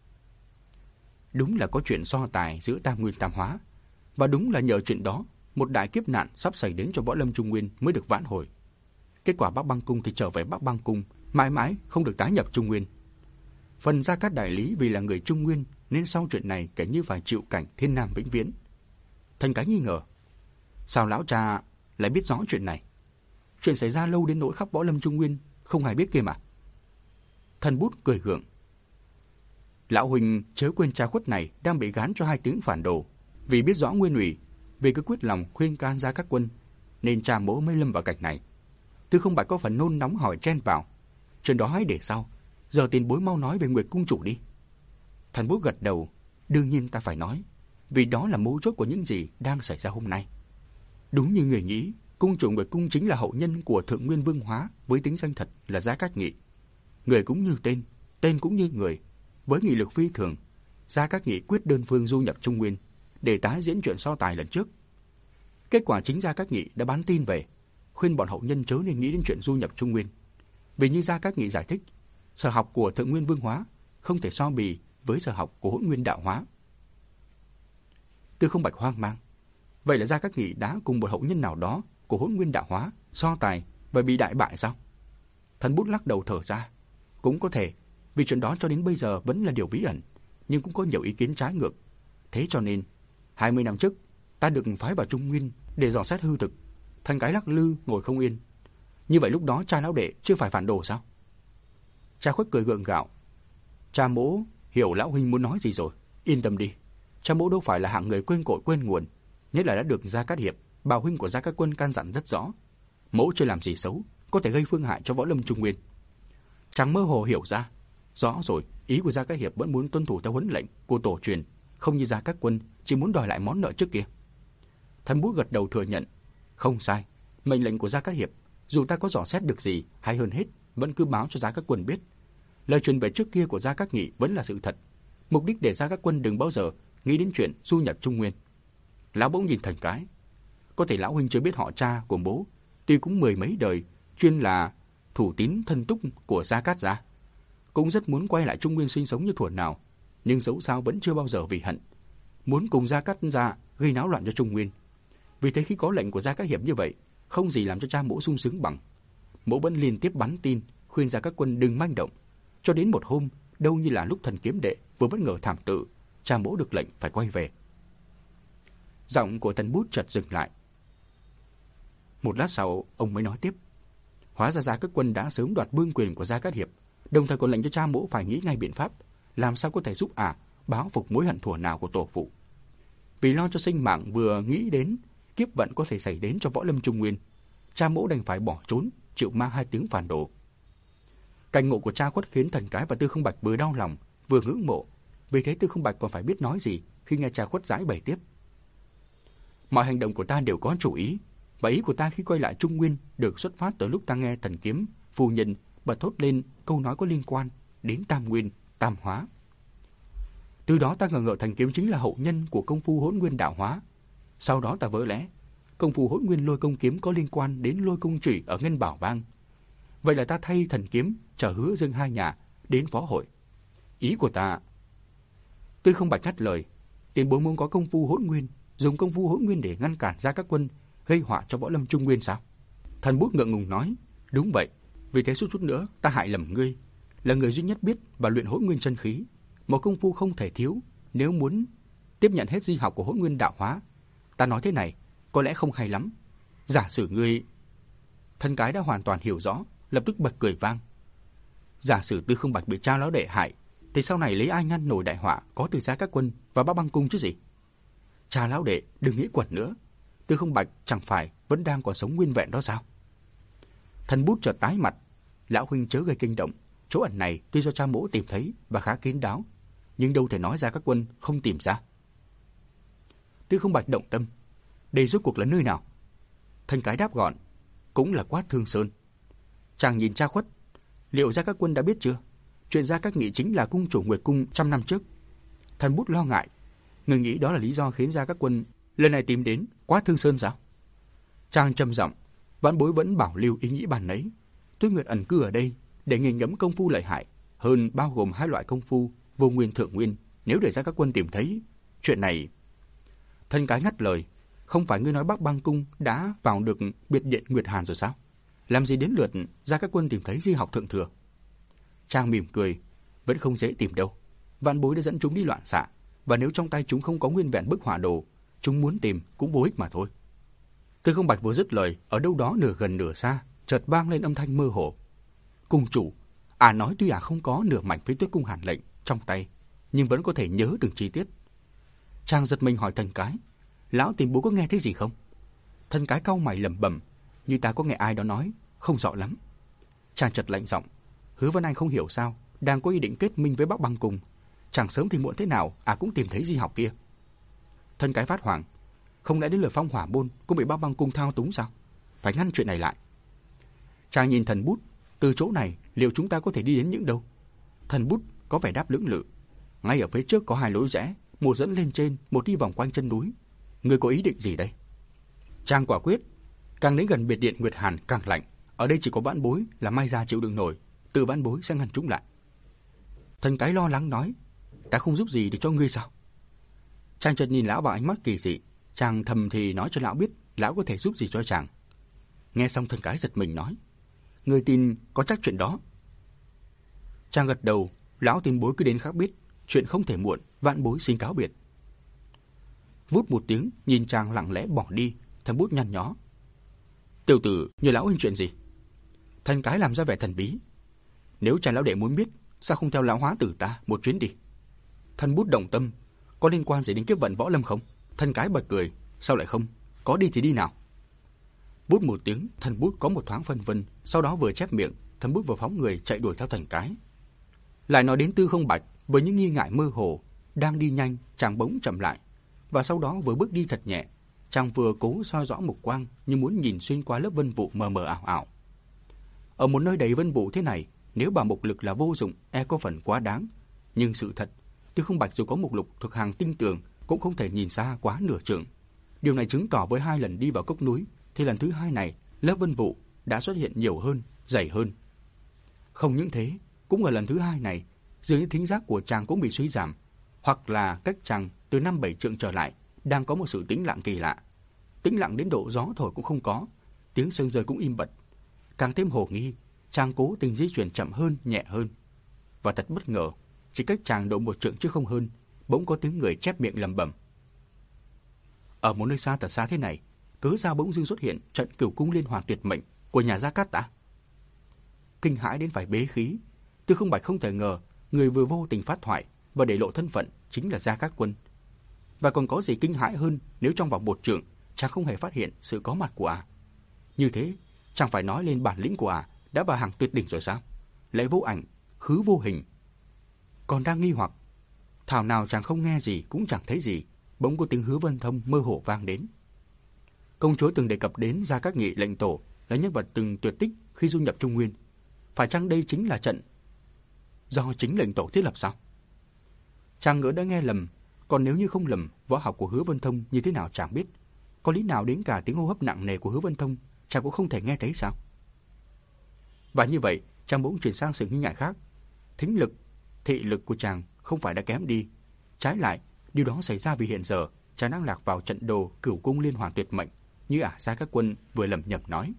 "Đúng là có chuyện so tài giữa Tam Nguyên Tam Hóa, và đúng là nhờ chuyện đó, một đại kiếp nạn sắp xảy đến cho võ lâm Trung Nguyên mới được vãn hồi. Kết quả Bắc Băng Cung thì trở về Bắc Băng Cung, mãi mãi không được tái nhập Trung Nguyên. Phần Gia Cát Đại Lý vì là người Trung Nguyên nên sau chuyện này kể như phải chịu cảnh thiên nam vĩnh viễn." Thần Cái nghi ngờ: "Sao lão cha lại biết rõ chuyện này? Chuyện xảy ra lâu đến nỗi khắp võ lâm Trung Nguyên không ai biết kia mà." Thần Bút cười gượng: "Lão huynh chớ quên cha khuất này đang bị gán cho hai tiếng phản đồ. Vì biết rõ nguyên ủy, vì cứ quyết lòng khuyên can Gia Các Quân, nên cha mỗ mới lâm vào cảnh này." Tư Không Bạch có phần nôn nóng hỏi chen vào: "Chuyện đó hãy để sau, giờ tiền bối mau nói về Nguyệt Cung chủ đi." Thần Bút gật đầu: "Đương nhiên ta phải nói, vì đó là mấu chốt của những gì đang xảy ra hôm nay. Đúng như người nghĩ, cung chủ Nguyệt Cung chính là hậu nhân của Thượng Nguyên Vương Hóa với tính danh thật là Gia Cát Nghị. Người cũng như tên, tên cũng như người, với nghị lực phi thường, Gia Cát Nghị quyết đơn phương du nhập Trung Nguyên để tái diễn chuyện so tài lần trước. Kết quả chính Gia Cát Nghị đã bán tin về, khuyên bọn hậu nhân chớ nên nghĩ đến chuyện du nhập Trung Nguyên. Vì như Gia Cát Nghị giải thích, sở học của Thượng Nguyên Vương Hóa không thể so bì với sở học của Hỗn Nguyên Đạo Hóa." Tư Không Bạch hoang mang: "Vậy là Gia Cát Nghị đã cùng một hậu nhân nào đó của Hỗn Nguyên Đạo Hóa so tài và bị đại bại sao?" Thần Bút lắc đầu thở ra: "Cũng có thể, vì chuyện đó cho đến bây giờ vẫn là điều bí ẩn, nhưng cũng có nhiều ý kiến trái ngược. Thế cho nên 20 năm trước ta được phái vào Trung Nguyên để dò xét hư thực." Thần Cái lắc lư ngồi không yên: "Như vậy lúc đó cha lão đệ chưa phải phản đồ sao?" Cha Khuất cười gượng gạo: "Cha mỗ hiểu lão huynh muốn nói gì rồi, yên tâm đi. Cha mỗ đâu phải là hạng người quên cội quên nguồn, nhất là đã được Gia Cát Hiệp, bào huynh của Gia Cát Quân can dặn rất rõ. Mỗ chưa làm gì xấu, có thể gây phương hại cho võ lâm Trung Nguyên." Chàng mơ hồ hiểu ra: rõ rồi, ý của Gia Cát Hiệp vẫn muốn tuân thủ theo huấn lệnh của tổ truyền, không như Gia Cát Quân chỉ muốn đòi lại món nợ trước kia. Thần Bút gật đầu thừa nhận: "Không sai, mệnh lệnh của Gia Cát Hiệp, dù ta có dò xét được gì hay hơn hết vẫn cứ báo cho Gia Cát Quân biết. Lời truyền về trước kia của Gia Các Nghị vẫn là sự thật, mục đích để Gia Các Quân đừng bao giờ nghĩ đến chuyện du nhập Trung Nguyên. Lão bỗng nhìn Thần Cái. Có thể lão huynh chưa biết họ cha của bố, tuy cũng mười mấy đời chuyên là thủ tín thân túc của Gia Cát gia, cũng rất muốn quay lại Trung Nguyên sinh sống như thuở nào, nhưng dẫu sao vẫn chưa bao giờ vì hận, muốn cùng Gia Cát gia gây náo loạn cho Trung Nguyên. Vì thế khi có lệnh của Gia Cát Hiệp như vậy, không gì làm cho cha mỗ sung sướng bằng. Mỗ vẫn liên tiếp bắn tin khuyên Gia Các Quân đừng manh động, cho đến một hôm, đâu như là lúc Thần Kiếm Đệ vừa bất ngờ thảm tự, cha mỗ được lệnh phải quay về. Giọng của Thần Bút chợt dừng lại. Một lát sau, ông mới nói tiếp. Hóa ra Gia Các Quân đã sớm đoạt vương quyền của Gia Cát Hiệp, đồng thời còn lệnh cho cha mỗ phải nghĩ ngay biện pháp làm sao có thể giúp báo phục mối hận thù nào của tổ phụ. Vì lo cho sinh mạng vừa nghĩ đến kiếp vận có thể xảy đến cho võ lâm Trung Nguyên, cha mỗ đành phải bỏ trốn, chịu mang 2 tiếng phản đồ. Cảnh ngộ của cha Khuất khiến Thần Cái và Tư Không Bạch vừa đau lòng vừa ngưỡng mộ, vì thế Tư Không Bạch còn phải biết nói gì khi nghe cha Khuất giải bày tiếp. Mọi hành động của ta đều có chủ ý, và ý của ta khi quay lại Trung Nguyên được xuất phát từ lúc ta nghe Thần Kiếm phu nhân bật thốt lên câu nói có liên quan đến Tam Nguyên, Tam Hóa. Từ đó ta ngờ Thần Kiếm chính là hậu nhân của công phu Hỗn Nguyên Đạo Hóa. Sau đó ta vỡ lẽ công phu Hỗn Nguyên Lôi Công Kiếm có liên quan đến Lôi Công Chủy ở Ngân Bảo Bang. Vậy là ta thay Thần Kiếm chờ Hứa Dương hai nhà đến phó hội. Ý của ta... Tư Không Bạch ngắt lời. Tiền bối muốn có công phu Hỗn Nguyên, dùng công phu Hỗn Nguyên để ngăn cản Gia Các Quân gây họa cho võ lâm Trung Nguyên sao? Thần Bút ngượng ngùng nói. Đúng vậy, vì thế suốt chút nữa ta hại lầm ngươi, là người duy nhất biết và luyện Hỗn Nguyên chân khí, một công phu không thể thiếu nếu muốn tiếp nhận hết di học của Hỗn Nguyên Đạo Hóa. Ta nói thế này có lẽ không hay lắm. Giả sử ngươi... Thần Cái đã hoàn toàn hiểu rõ, lập tức bật cười vang. Giả sử Tư Không Bạch bị cha lão đệ hại, thì sau này lấy ai ngăn nổi đại họa có từ Gia Các Quân và Bắc Băng Cung chứ gì? Cha lão đệ đừng nghĩ quẩn nữa, Tư Không Bạch chẳng phải vẫn đang còn sống nguyên vẹn đó sao? Thần Bút chợt tái mặt. Lão huynh chớ gây kinh động, chỗ ẩn này tuy do cha mỗ tìm thấy và khá kín đáo, nhưng đâu thể nói Gia Các Quân không tìm ra. Tư Không Bạch động tâm. Đây rốt cuộc là nơi nào? Thần Cái đáp gọn. Cũng là Quát Thương Sơn. Chàng nhìn cha Khuất. Liệu Gia Các Quân đã biết chưa? Chuyện Gia Các Nghị chính là cung chủ Nguyệt Cung 100 năm trước. Thần Bút lo ngại. Người nghĩ đó là lý do khiến Gia Các Quân lần này tìm đến Quát Thương Sơn sao? Chàng trầm giọng. Vãn bối vẫn bảo lưu ý nghĩ bàn nấy. Tuyết Nguyệt ẩn cư ở đây để nghiền ngẫm công phu lợi hại hơn, bao gồm 2 loại công phu vô nguyên thượng nguyên. Nếu để Gia Các Quân tìm thấy chuyện này... Thần Cái ngắt lời. Không phải ngươi nói Bắc Băng Cung đã vào được biệt điện Nguyệt Hàn rồi sao? Làm gì đến lượt Gia Các Quân tìm thấy di học thượng thừa? Trang mỉm cười. Vẫn không dễ tìm đâu. Vạn bối đã dẫn chúng đi loạn xạ, và nếu trong tay chúng không có nguyên vẹn bức hỏa đồ, chúng muốn tìm cũng vô ích mà thôi. Tư Không Bạch vừa dứt lời, ở đâu đó nửa gần nửa xa chợt vang lên âm thanh mơ hồ. Cung chủ, nói tuy không có nửa mảnh Phế Tuyết Cung Hàn lệnh trong tay, nhưng vẫn có thể nhớ từng chi tiết. Chàng giật mình hỏi Thần Cái. Lão tiền bối có nghe thấy gì không? Thần Cái cau mày lẩm bẩm. Như ta có nghe ai đó nói, không rõ lắm. Chàng chợt lạnh giọng. Hứa Vân Anh không hiểu sao đang có ý định kết minh với Bắc Băng Cung. Chẳng sớm thì muộn thế nào cũng tìm thấy di học kia. Thần Cái phát hoảng. Không lẽ đến lượt Phong Hỏa Môn cũng bị Bắc Băng Cung thao túng sao? Phải ngăn chuyện này lại. Chàng nhìn Thần Bút. Từ chỗ này liệu chúng ta có thể đi đến những đâu? Thần Bút có vẻ đáp lưỡng lự. Ngay ở phía trước có 2 lối rẽ, một dẫn lên trên, một đi vòng quanh chân núi. Ngươi có ý định gì đây? Chàng quả quyết. Càng đến gần biệt điện Nguyệt Hàn càng lạnh. Ở đây chỉ có vãn bối là Mai Gia chịu đựng nổi, từ vãn bối sẽ ngăn chúng lại. Thần Cái lo lắng nói. Ta không giúp gì được cho ngươi sao? Chàng chợt nhìn lão bằng ánh mắt kỳ dị. Chàng thầm thì nói cho lão biết lão có thể giúp gì cho chàng. Nghe xong Thần Cái giật mình nói. Ngươi tin có chắc chuyện đó? Chàng gật đầu. Lão tiền bối cứ đến khác biết. Chuyện không thể muộn, vãn bối xin cáo biệt. Vút một tiếng, nhìn chàng lặng lẽ bỏ đi. Thần Bút nhăn nhó. Tiểu tử nhờ lão huynh chuyện gì? Thần Cái làm ra vẻ thần bí. Nếu cha lão đệ muốn biết, sao không theo lão hóa tử ta một chuyến đi? Thần Bút động tâm. Có liên quan gì đến kiếp vận võ lâm không? Thần Cái bật cười. Sao lại không? Có đi thì đi nào. Bút một tiếng, Thần Bút có một thoáng phân vân. Sau đó vừa chép miệng, Thần Bút vừa phóng người chạy đuổi theo Thần Cái. Lại nói đến Tư Không Bạch với những nghi ngại mơ hồ. Đang đi nhanh, chàng bỗng chậm lại. Và sau đó vừa bước đi thật nhẹ. Chàng vừa cố soi rõ mục quang như muốn nhìn xuyên qua lớp vân vụ mờ mờ ảo ảo. Ở một nơi đầy vân vụ thế này, nếu bảo mục lực là vô dụng, có phần quá đáng. Nhưng sự thật, Tư Không Bạch dù có mục lục thuộc hàng tinh tường cũng không thể nhìn xa quá nửa trượng. Điều này chứng tỏ với 2 lần đi vào cốc núi thì lần thứ 2 này lớp vân vụ đã xuất hiện nhiều hơn, dày hơn. Không những thế, cũng ở lần thứ 2 này, dường như thính giác của chàng cũng bị suy giảm, hoặc là cách chàng từ 5-7 trượng trở lại đang có một sự tĩnh lặng kỳ lạ. Tĩnh lặng đến độ gió thổi cũng không có, tiếng sương rơi cũng im bặt. Càng thêm hồ nghi, chàng cố tình di chuyển chậm hơn, nhẹ hơn. Và thật bất ngờ, chỉ cách chàng độ 1 trượng chứ không hơn, bỗng có tiếng người chép miệng lẩm bẩm. Ở một nơi xa thật xa thế này, cớ sao bỗng dưng xuất hiện trận Cửu Cung Liên Hoàn tuyệt mệnh của nhà Gia Cát ta? Kinh hãi đến phải bế khí, Tư Không Bạch không thể ngờ người vừa vô tình phát thoại và để lộ thân phận chính là Gia Cát Quân. Và còn có gì kinh hãi hơn nếu trong vòng 1 trượng chàng không hề phát hiện sự có mặt của Như thế, chẳng phải nói lên bản lĩnh của đã vào hàng tuyệt đỉnh rồi sao? Lẽ vô ảnh, khứ vô hình. Còn đang nghi hoặc, thảo nào chàng không nghe gì cũng chẳng thấy gì, bỗng có tiếng Hứa Vân Thông mơ hồ vang đến. Công chúa từng đề cập đến Gia Cát Nghị lệnh tổ là nhân vật từng tuyệt tích khi du nhập Trung Nguyên. Phải chăng đây chính là trận do chính lệnh tổ thiết lập sao? Chàng ngỡ đã nghe lầm, còn nếu như không lầm, võ học của Hứa Vân Thông như thế nào chàng biết. Có lý nào đến cả tiếng hô hấp nặng nề của Hứa Vân Thông chàng cũng không thể nghe thấy sao? Và như vậy, chàng bỗng chuyển sang sự nghi ngại khác. Thính lực, thị lực của chàng không phải đã kém đi. Trái lại, điều đó xảy ra vì hiện giờ chàng đang lạc vào trận đồ Cửu Cung Liên Hoàn tuyệt mệnh, như Gia Cát Quân vừa lẩm nhẩm nói.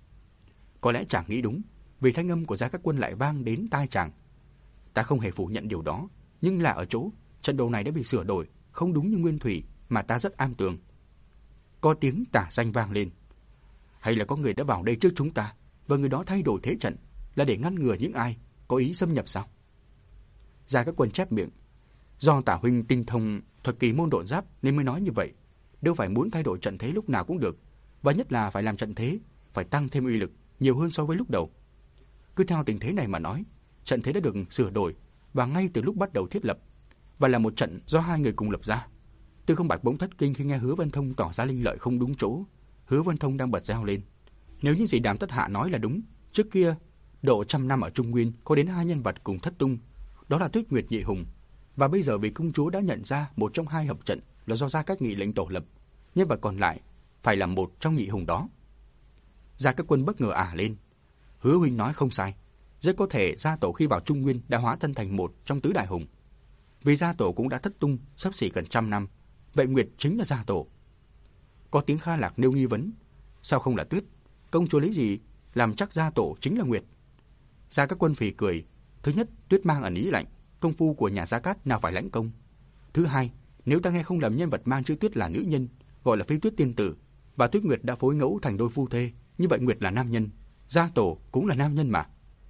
Có lẽ chàng nghĩ đúng, vì thanh âm của Gia Cát Quân lại vang đến tai chàng. Ta không hề phủ nhận điều đó, nhưng là ở chỗ trận đồ này đã bị sửa đổi, không đúng như nguyên thủy mà ta rất am tường. Có tiếng tả danh vang lên. Hay là có người đã vào đây trước chúng ta, và người đó thay đổi thế trận là để ngăn ngừa những ai có ý xâm nhập sao? Gia Cát Quân chép miệng. Do tả huynh tinh thông thuật kỳ môn độn giáp nên mới nói như vậy. Đâu phải muốn thay đổi trận thế lúc nào cũng được, và nhất là phải làm trận thế phải tăng thêm uy lực nhiều hơn so với lúc đầu. Cứ theo tình thế này mà nói, trận thế đã được sửa đổi và ngay từ lúc bắt đầu thiết lập, và là một trận do 2 người cùng lập ra. Tư Không Bạch bỗng thất kinh khi nghe Hứa Vân Thông tỏ ra linh lợi không đúng chỗ. Hứa Vân Thông đang bật reo lên. Nếu những gì Đàm Tất Hạ nói là đúng, trước kia độ 100 năm ở Trung Nguyên có đến 2 nhân vật cùng thất tung, đó là Tuyết Nguyệt Nhị Hùng, và bây giờ vì công chúa đã nhận ra một trong 2 hợp trận là do Gia Cát Nghị lệnh tổ lập, nhân vật còn lại phải là một trong nhị hùng đó. Gia Cát Quân bất ngờ lên. Hứa huynh nói không sai, rất có thể gia tổ khi vào Trung Nguyên đã hóa thân thành một trong tứ đại hùng. Vì gia tổ cũng đã thất tung sắp xỉ gần 100 năm, vậy Nguyệt chính là gia tổ. Có tiếng Kha Lạc nêu nghi vấn, sao không là Tuyết? Công chúa lấy gì làm chắc gia tổ chính là Nguyệt? Gia Cát Quân phì cười. Thứ nhất, Tuyết mang ẩn ý lạnh, công phu của nhà Gia Cát nào phải lãnh công. Thứ hai, nếu ta nghe không lầm, nhân vật mang chữ Tuyết là nữ nhân, gọi là Phi Tuyết tiên tử, và Tuyết Nguyệt đã phối ngẫu thành đôi phu thê, như vậy Nguyệt là nam nhân, gia tổ cũng là nam nhân mà.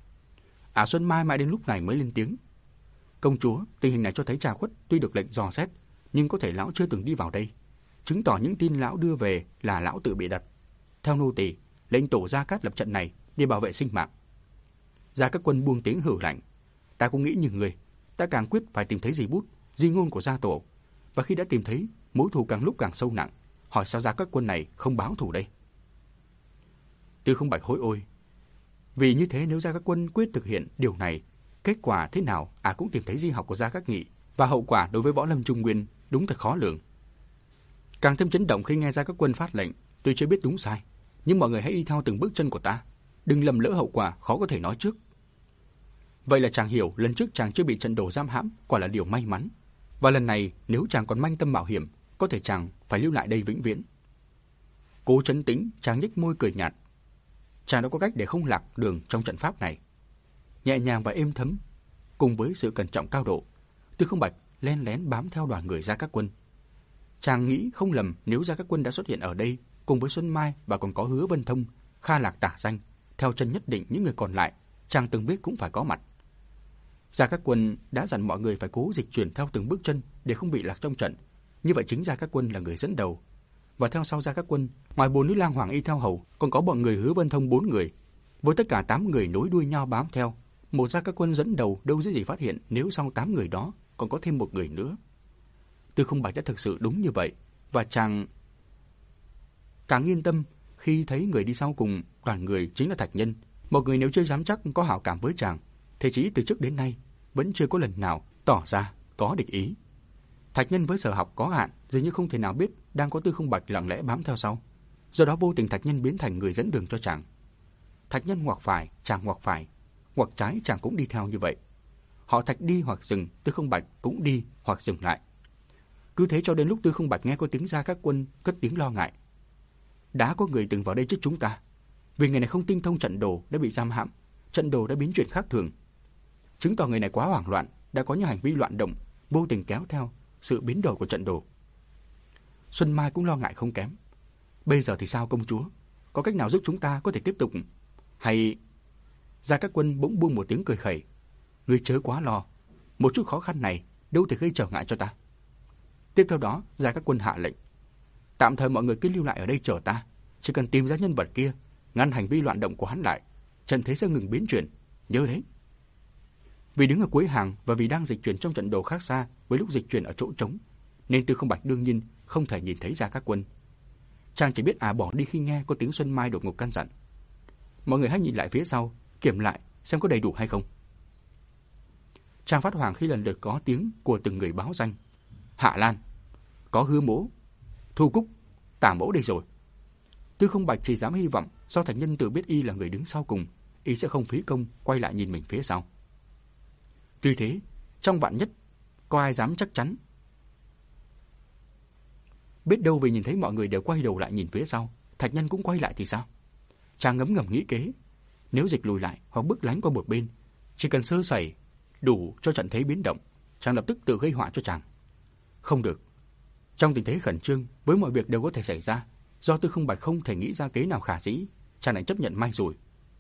Xuân Mai mãi đến lúc này mới lên tiếng. Công chúa, tình hình này cho thấy Trà Khuất tuy được lệnh dò xét, nhưng có thể lão chưa từng đi vào đây, chứng tỏ những tin lão đưa về là lão tự bịa đặt. Theo nô tỳ, lệnh tổ Gia Cát lập trận này để bảo vệ sinh mạng. Gia Cát Quân buông tiếng hử lạnh. Ta cũng nghĩ như người, ta càng quyết phải tìm thấy di bút, di ngôn của gia tổ, và khi đã tìm thấy, mối thù càng lúc càng sâu nặng. Hỏi sao Gia Cát Quân này không báo thù đây? Tư Không Bạch hối ôi. Vì như thế nếu Gia Cát Quân quyết thực hiện điều này, kết quả thế nào cũng tìm thấy di học của Gia Cát Nghị, và hậu quả đối với võ lâm Trung Nguyên đúng thật khó lường. Càng thêm chấn động khi nghe Gia Cát Quân phát lệnh, tuy chưa biết đúng sai, nhưng mọi người hãy đi theo từng bước chân của ta, đừng lầm lỡ hậu quả khó có thể nói trước. Vậy là chàng hiểu lần trước chàng chưa bị trận đồ giam hãm quả là điều may mắn, và lần này nếu chàng còn manh tâm mạo hiểm, có thể chàng phải lưu lại đây vĩnh viễn. Cố trấn tĩnh, chàng nhếch môi cười nhạt. Chàng đã có cách để không lạc đường trong trận pháp này. Nhẹ nhàng và êm thấm, cùng với sự cẩn trọng cao độ, Tư Không Bạch len lén bám theo đoàn người Gia Cát Quân. Chàng nghĩ không lầm nếu Gia Cát Quân đã xuất hiện ở đây cùng với Xuân Mai và còn có Hứa Vân Thông, Kha Lạc tả danh, theo chân nhất định những người còn lại chàng từng biết cũng phải có mặt. Gia Cát Quân đã dặn mọi người phải cố dịch chuyển theo từng bước chân để không bị lạc trong trận. Như vậy chính Gia Cát Quân là người dẫn đầu, và theo sau Gia Cát Quân, ngoài 4 nữ lang hoàng y theo hầu, còn có bọn người Hứa Vân Thông 4 người, với tất cả 8 người nối đuôi nhau bám theo. Một Gia Cát Quân dẫn đầu đâu dễ gì phát hiện nếu sau 8 người đó còn có thêm một người nữa. Tư Không Bạch đã thực sự đúng như vậy, và chàng càng yên tâm khi thấy người đi sau cùng đoàn người chính là Thạch Nhân, một người nếu chưa dám chắc có hảo cảm với chàng, Thế chí từ trước đến nay vẫn chưa có lần nào tỏ ra có địch ý. Thạch Nhân với sở học có hạn, dường như không thể nào biết đang có Tư Không Bạch lặng lẽ bám theo sau. Do đó vô tình Thạch Nhân biến thành người dẫn đường cho chàng. Thạch Nhân ngoặc phải, chàng ngoặc phải, ngoặc trái chàng cũng đi theo như vậy. Họ Thạch đi hoặc dừng, Tư Không Bạch cũng đi hoặc dừng lại. Cứ thế cho đến lúc Tư Không Bạch nghe có tiếng Gia Các Quân cất tiếng lo ngại. Đã có người từng vào đây trước chúng ta, vì người này không tinh thông trận đồ đã bị giam hãm, trận đồ đã biến chuyển khác thường, chứng tỏ người này quá hoảng loạn, đã có những hành vi loạn động, vô tình kéo theo sự biến đổi của trận đồ. Xuân Mai cũng lo ngại không kém. Bây giờ thì sao công chúa? Có cách nào giúp chúng ta có thể tiếp tục? Hay... Gia Các Quân bỗng buông một tiếng cười khẩy. Ngươi chớ quá lo, một chút khó khăn này đâu thể gây trở ngại cho ta. Tiếp theo đó, Gia Các Quân hạ lệnh. Tạm thời mọi người cứ lưu lại ở đây chờ ta. Chỉ cần tìm ra nhân vật kia, ngăn hành vi loạn động của hắn lại, trận thế sẽ ngừng biến chuyển. Nhớ đấy. Vì đứng ở cuối hàng và vì đang dịch chuyển trong trận đồ khác xa với lúc dịch chuyển ở chỗ trống, nên Tư Không Bạch đương nhiên không thể nhìn thấy Gia Các Quân. Chàng chỉ biết bỏ đi khi nghe có tiếng Xuân Mai đột ngột căn dặn. Mọi người hãy nhìn lại phía sau, kiểm lại xem có đầy đủ hay không. Chàng phát hoảng khi lần lượt có tiếng của từng người báo danh. Hạ Lan, có Hứa Mỗ, Thu Cúc, Tả Mỗ đây rồi. Tư Không Bạch chỉ dám hy vọng do Thạch Nhân tự biết y là người đứng sau cùng, y sẽ không phí công quay lại nhìn mình phía sau. Tuy thế, trong vạn nhất, có ai dám chắc chắn. Biết đâu vì nhìn thấy mọi người đều quay đầu lại nhìn phía sau, Thạch Nhân cũng quay lại thì sao? Chàng ngấm ngầm nghĩ kế, nếu dịch lùi lại hoặc bước lánh qua một bên, chỉ cần sơ sẩy đủ cho trận thế biến động, chàng lập tức tự gây họa cho chàng. Không được. Trong tình thế khẩn trương, với mọi việc đều có thể xảy ra, do Tư Không Bạch không thể nghĩ ra kế nào khả dĩ, chàng lại chấp nhận may rủi.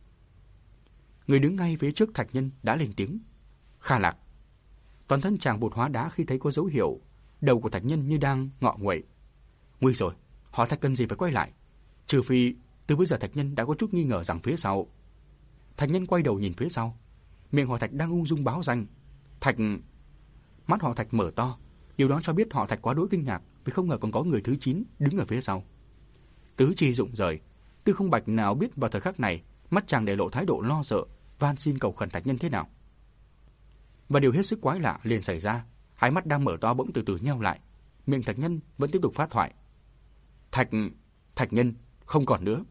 Người đứng ngay phía trước Thạch Nhân đã lên tiếng. Kha Lạc. Toàn thân chàng bột hóa đá khi thấy có dấu hiệu đầu của Thạch Nhân như đang ngọ nguậy. Nguy rồi, họ Thạch cần gì phải quay lại? Trừ phi từ bây giờ Thạch Nhân đã có chút nghi ngờ rằng phía sau. Thạch Nhân quay đầu nhìn phía sau, miệng họ Thạch đang ung dung báo danh. Thạch. Mắt họ Thạch mở to, điều đó cho biết họ Thạch quá đỗi kinh ngạc vì không ngờ còn có người thứ 9 đứng ở phía sau. Tứ chi rụng rời, Tư Không Bạch nào biết vào thời khắc này mắt chàng để lộ thái độ lo sợ, van xin cầu khẩn Thạch Nhân thế nào. Và điều hết sức quái lạ liền xảy ra, hai mắt đang mở to bỗng từ từ nheo lại, miệng Thạch Nhân vẫn tiếp tục phát thoại. Thạch Nhân, không còn nữa.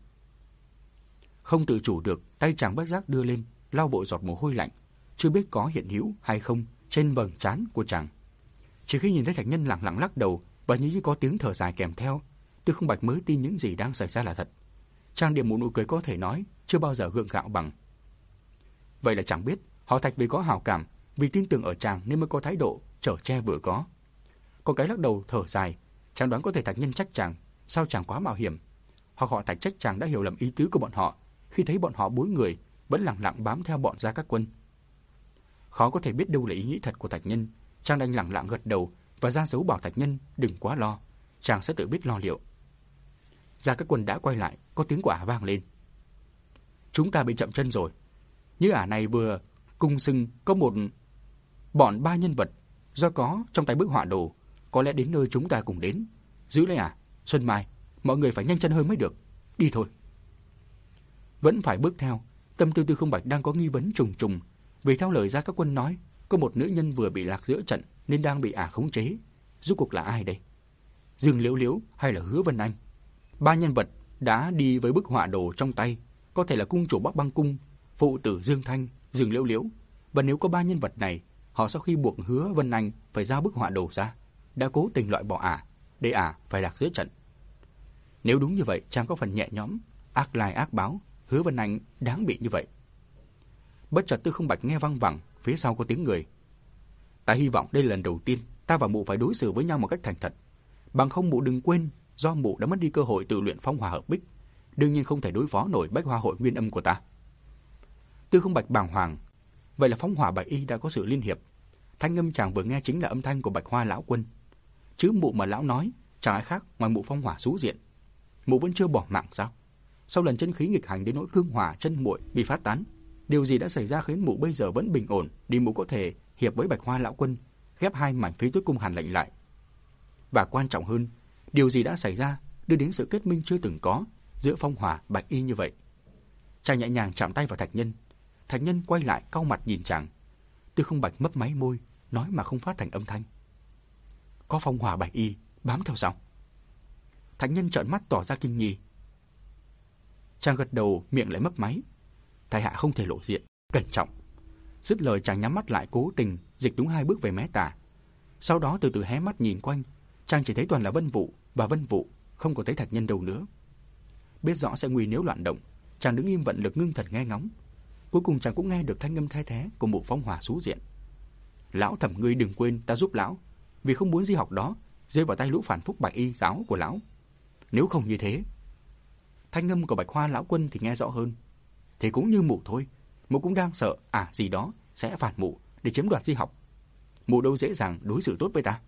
Không tự chủ được, tay chàng bất giác đưa lên, lau vội giọt mồ hôi lạnh, chưa biết có hiện hữu hay không trên vầng trán của chàng. Chỉ khi nhìn thấy Thạch Nhân lặng lặng lắc đầu và như có tiếng thở dài kèm theo, Tư Không Bạch mới tin những gì đang xảy ra là thật. Chàng điểm một nụ cười có thể nói chưa bao giờ gượng gạo bằng. Vậy là chẳng biết họ Thạch vì có hảo cảm, vì tin tưởng ở chàng nên mới có thái độ chở che vừa có. Có cái lắc đầu thở dài, chàng đoán có thể Thạch Nhân trách chàng, sao chàng quá mạo hiểm, hoặc họ Thạch trách chàng đã hiểu lầm ý tứ của bọn họ khi thấy bọn họ 4 người vẫn lặng lặng bám theo bọn Gia Các Quân. Khó có thể biết đâu là ý nghĩ thật của Thạch Nhân, chàng đành lặng lặng gật đầu và ra dấu bảo Thạch Nhân đừng quá lo, chàng sẽ tự biết lo liệu. Gia Các Quân đã quay lại, có tiếng của vang lên. Chúng ta bị chậm chân rồi. Như này vừa cung xưng có một bọn 3 nhân vật do có trong tay bức họa đồ, có lẽ đến nơi chúng ta cùng đến. Giữ lấy Xuân Mai, mọi người phải nhanh chân hơn mới được. Đi thôi. Vẫn phải bước theo, tâm tư Tư Không Bạch đang có nghi vấn trùng trùng, vì theo lời Gia Các Quân nói, có một nữ nhân vừa bị lạc giữa trận nên đang bị khống chế. Rốt cuộc là ai đây? Dương Liễu Liễu hay là Hứa Vân Anh? 3 nhân vật đã đi với bức họa đồ trong tay, có thể là cung chủ Bắc Băng Cung, phụ tử Dương Thanh, Dương Liễu Liễu. Và nếu có 3 nhân vật này, họ sau khi buộc Hứa Vân Anh phải giao bức họa đồ ra, đã cố tình loại bỏ để phải lạc giữa trận. Nếu đúng như vậy, chàng có phần nhẹ nhõm, ác lai ác báo, Hứa Vân Anh đáng bị như vậy. Bất chợt Tư Không Bạch nghe văng vẳng, phía sau có tiếng người. Ta hy vọng đây là lần đầu tiên ta và mụ phải đối xử với nhau một cách thành thật. Bằng không mụ đừng quên, do mụ đã mất đi cơ hội tự luyện phong hỏa hợp bích, đương nhiên không thể đối phó nổi bách hoa hội nguyên âm của ta. Tư Không Bạch bàng hoàng, vậy là phong hỏa bạch y đã có sự liên hiệp. Thanh âm chàng vừa nghe chính là âm thanh của Bạch Hoa lão quân. Chứ mụ mà lão nói, chẳng ai khác ngoài mụ phong hỏa xú diện. Mụ vẫn chưa bỏ mạng sao? Sau lần chân khí nghịch hành đến nỗi cương hỏa chân muội bị phát tán, điều gì đã xảy ra khiến mụ bây giờ vẫn bình ổn, để mụ có thể hiệp với Bạch Hoa lão quân, ghép 2 mảnh phế tuyết cung hàn lệnh lại? Và quan trọng hơn, điều gì đã xảy ra đưa đến sự kết minh chưa từng có giữa phong hỏa bạch y như vậy? Chàng nhẹ nhàng chạm tay vào Thạch Nhân, Thạch Nhân quay lại cau mặt nhìn chàng. Tư Không Bạch mấp máy môi, nói mà không phát thành âm thanh. Có phong hỏa bạch y bám theo sau. Thạch Nhân trợn mắt tỏ ra kinh nghi. Chàng gật đầu, miệng lại mấp máy. Tại hạ không thể lộ diện, cẩn trọng. Dứt lời chàng nhắm mắt lại, cố tình dịch đúng 2 bước về mé tả. Sau đó từ từ hé mắt nhìn quanh, chàng chỉ thấy toàn là Vân Vũ và Vân Vũ, không còn thấy Thạch Nhân đâu nữa. Biết rõ sẽ nguy nếu loạn động, chàng đứng im vận lực ngưng thần nghe ngóng. Cuối cùng chàng cũng nghe được thanh âm the thé của mụ phong hỏa xú diện. Lão Thẩm, ngươi đừng quên ta giúp lão, vì không muốn di học đó rơi vào tay lũ phản phúc Bạch Y giáo của lão. Nếu không như thế. Thanh âm của Bạch Hoa lão quân thì nghe rõ hơn. Thì cũng như mụ thôi, mụ cũng đang sợ gì đó sẽ phản mụ để chiếm đoạt di học. Mụ đâu dễ dàng đối xử tốt với ta.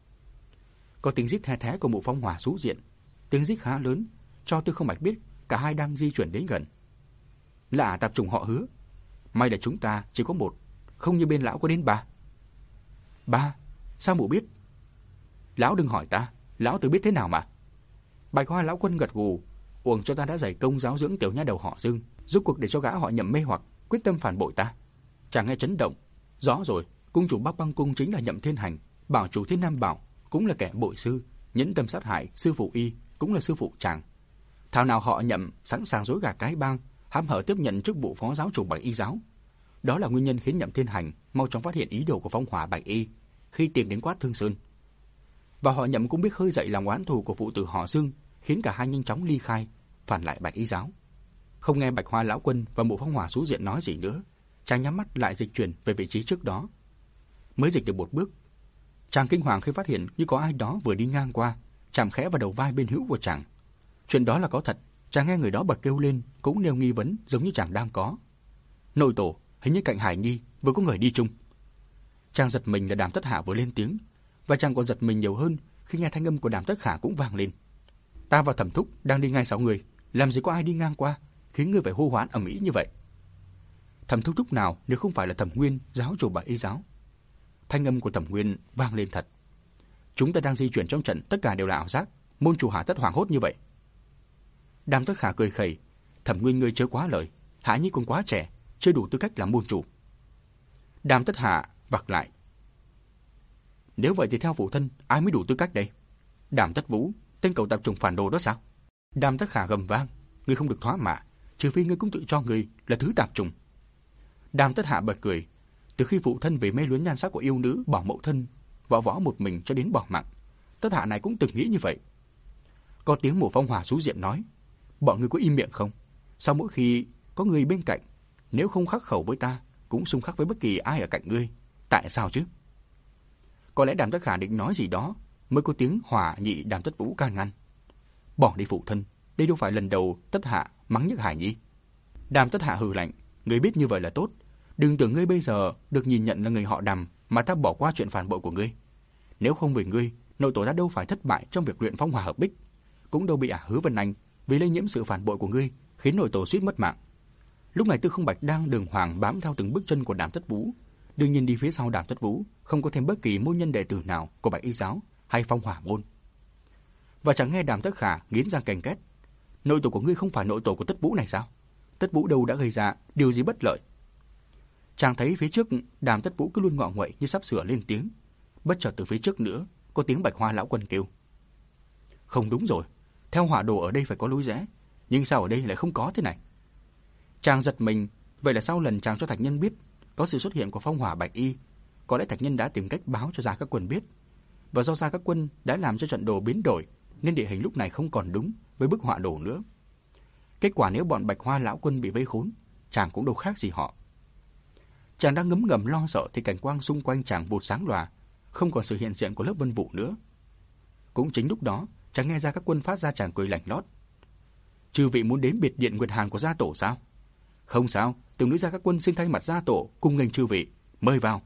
Có tiếng rít the thé của mụ phong hỏa xú diện, tiếng rít khá lớn, cho Tư Không Bạch biết cả hai đang di chuyển đến gần. Là tạp chủng họ Hứa. May là chúng ta chỉ có 1, không như bên lão có đến 3. 3? Sao mụ biết? Lão đừng hỏi ta, lão tự biết thế nào mà. Bạch Hoa lão quân gật gù, uổng cho ta đã dày công giáo dưỡng tiểu nha đầu họ Dương, giúp cuộc để cho gã họ Nhậm mê hoặc, quyết tâm phản bội ta. Chàng nghe chấn động. Rõ rồi, cung chủ Bắc Băng cung chính là Nhậm Thiên Hành, bảo chủ Thiên Nam Bảo cũng là kẻ bội sư, nhẫn tâm sát hại sư phụ y cũng là sư phụ chàng. Thảo nào họ Nhậm sẵn sàng dối gạt cái bang, hăm hở tiếp nhận chức vụ phó giáo chủ Bạch Y giáo. Đó là nguyên nhân khiến Nhậm Thiên Hành mau chóng phát hiện ý đồ của phong hỏa Bạch Y khi tìm đến Quát Thương Sơn. Và họ Nhậm cũng biết khơi dậy lòng oán thù của phụ tử họ Dương, khiến cả hai nhanh chóng ly khai, phản lại Bạch Y giáo. Không nghe Bạch Hoa lão quân và mụ phong hỏa xú diện nói gì nữa, chàng nhắm mắt lại dịch chuyển về vị trí trước đó. Mới dịch được 1 bước, chàng kinh hoàng khi phát hiện như có ai đó vừa đi ngang qua, chạm khẽ vào đầu vai bên hữu của chàng. Chuyện đó là có thật, chàng nghe người đó bật kêu lên, cũng nêu nghi vấn giống như chàng đang có. Nội tổ, hình như cạnh Hải Nhi vừa có người đi chung. Chàng giật mình là Đàm Tất Hạ vừa lên tiếng, và chàng còn giật mình nhiều hơn khi nghe thanh âm của Đàm Tất Khả cũng vang lên. Ta và Thẩm Thúc đang đi ngay 6 người, làm gì có ai đi ngang qua, khiến ngươi phải hô hoán ầm ĩ như vậy. Thẩm Thúc Thúc nào nếu không phải là Thẩm Nguyên, giáo chủ Bạch Y giáo? Thanh âm của Thẩm Nguyên vang lên thật. Chúng ta đang di chuyển trong trận, tất cả đều là ảo giác, môn chủ Hạ tất hoảng hốt như vậy. Đàm Tất Khả cười khẩy, Thẩm Nguyên ngươi chớ quá lời, Hạ Nhi còn quá trẻ, chưa đủ tư cách làm môn chủ. Đàm Tất Hạ vặc lại. Nếu vậy thì theo phụ thân, ai mới đủ tư cách đây? Đàm Tất Vũ, tên cậu tập trùng phản đồ đó sao? Đàm Tất Khả gầm vang, ngươi không được thoá mạ, trừ phi ngươi cũng tự cho ngươi là thứ tạp trùng. Đàm Tất Hạ bật cười, từ khi phụ thân vì mê luyến nhan sắc của yêu nữ bỏ mẫu thân, võ một mình cho đến bỏ mạng, Tất Hạ này cũng từng nghĩ như vậy. Có tiếng mụ phong hỏa xú diện nói, bọn ngươi có im miệng không? Sao mỗi khi có người bên cạnh, nếu không khắc khẩu với ta, cũng xung khắc với bất kỳ ai ở cạnh ngươi? Tại sao chứ? Có lẽ Đàm Tất Khả định nói gì đó, mới có tiếng Hỏa Nhị Đàm Tất Vũ can ngăn. Bỏ đi phụ thân, đây đâu phải lần đầu Tất Hạ mắng nhức Hải Nhi. Đàm Tất Hạ hừ lạnh, ngươi biết như vậy là tốt. Đừng tưởng ngươi bây giờ được nhìn nhận là người họ Đàm mà ta bỏ qua chuyện phản bội của ngươi. Nếu không vì ngươi, nội tổ đã đâu phải thất bại trong việc luyện phong hỏa hợp bích, cũng đâu bị Hứa Vân Anh vì lây nhiễm sự phản bội của ngươi khiến nội tổ suýt mất mạng. Lúc này Tư Không Bạch đang đường hoàng bám theo từng bước chân của Đàm Tất Vũ, đương nhiên đi phía sau Đàm Tất Vũ không có thêm bất kỳ môn nhân đệ tử nào của Bạch Y giáo hay phong hỏa môn. Và chẳng nghe Đàm Tất Khả nghiến răng cành két, nội tổ của ngươi không phải nội tổ của Tất Vũ này sao? Tất Vũ đâu đã gây ra điều gì bất lợi? Chàng thấy phía trước Đàm Tất Vũ cứ luôn ngọ nguậy như sắp sửa lên tiếng, bất chợt từ phía trước nữa có tiếng Bạch Hoa lão quân kêu. Không đúng rồi, theo hỏa đồ ở đây phải có lối rẽ, nhưng sao ở đây lại không có thế này? Chàng giật mình, vậy là sau lần chàng cho Thạch Nhân biết có sự xuất hiện của phong hỏa Bạch Y, có lẽ Thạch Nhân đã tìm cách báo cho Gia Các Quân biết, và do Gia Các Quân đã làm cho trận đồ biến đổi, nên địa hình lúc này không còn đúng với bức họa đồ nữa. Kết quả nếu bọn Bạch Hoa lão quân bị vây khốn, chàng cũng đâu khác gì họ. Chàng đang ngấm ngầm lo sợ thì cảnh quang xung quanh chàng vụt sáng lòa, không còn sự hiện diện của lớp Vân Vũ nữa. Cũng chính lúc đó, chàng nghe Gia Các Quân phát ra chàng cười lạnh lót. Chư vị muốn đến biệt điện Nguyệt Hàn của gia tổ sao? Không sao, tiểu nữ Gia Các Quân xin thay mặt gia tổ cung nghênh chư vị, mời vào.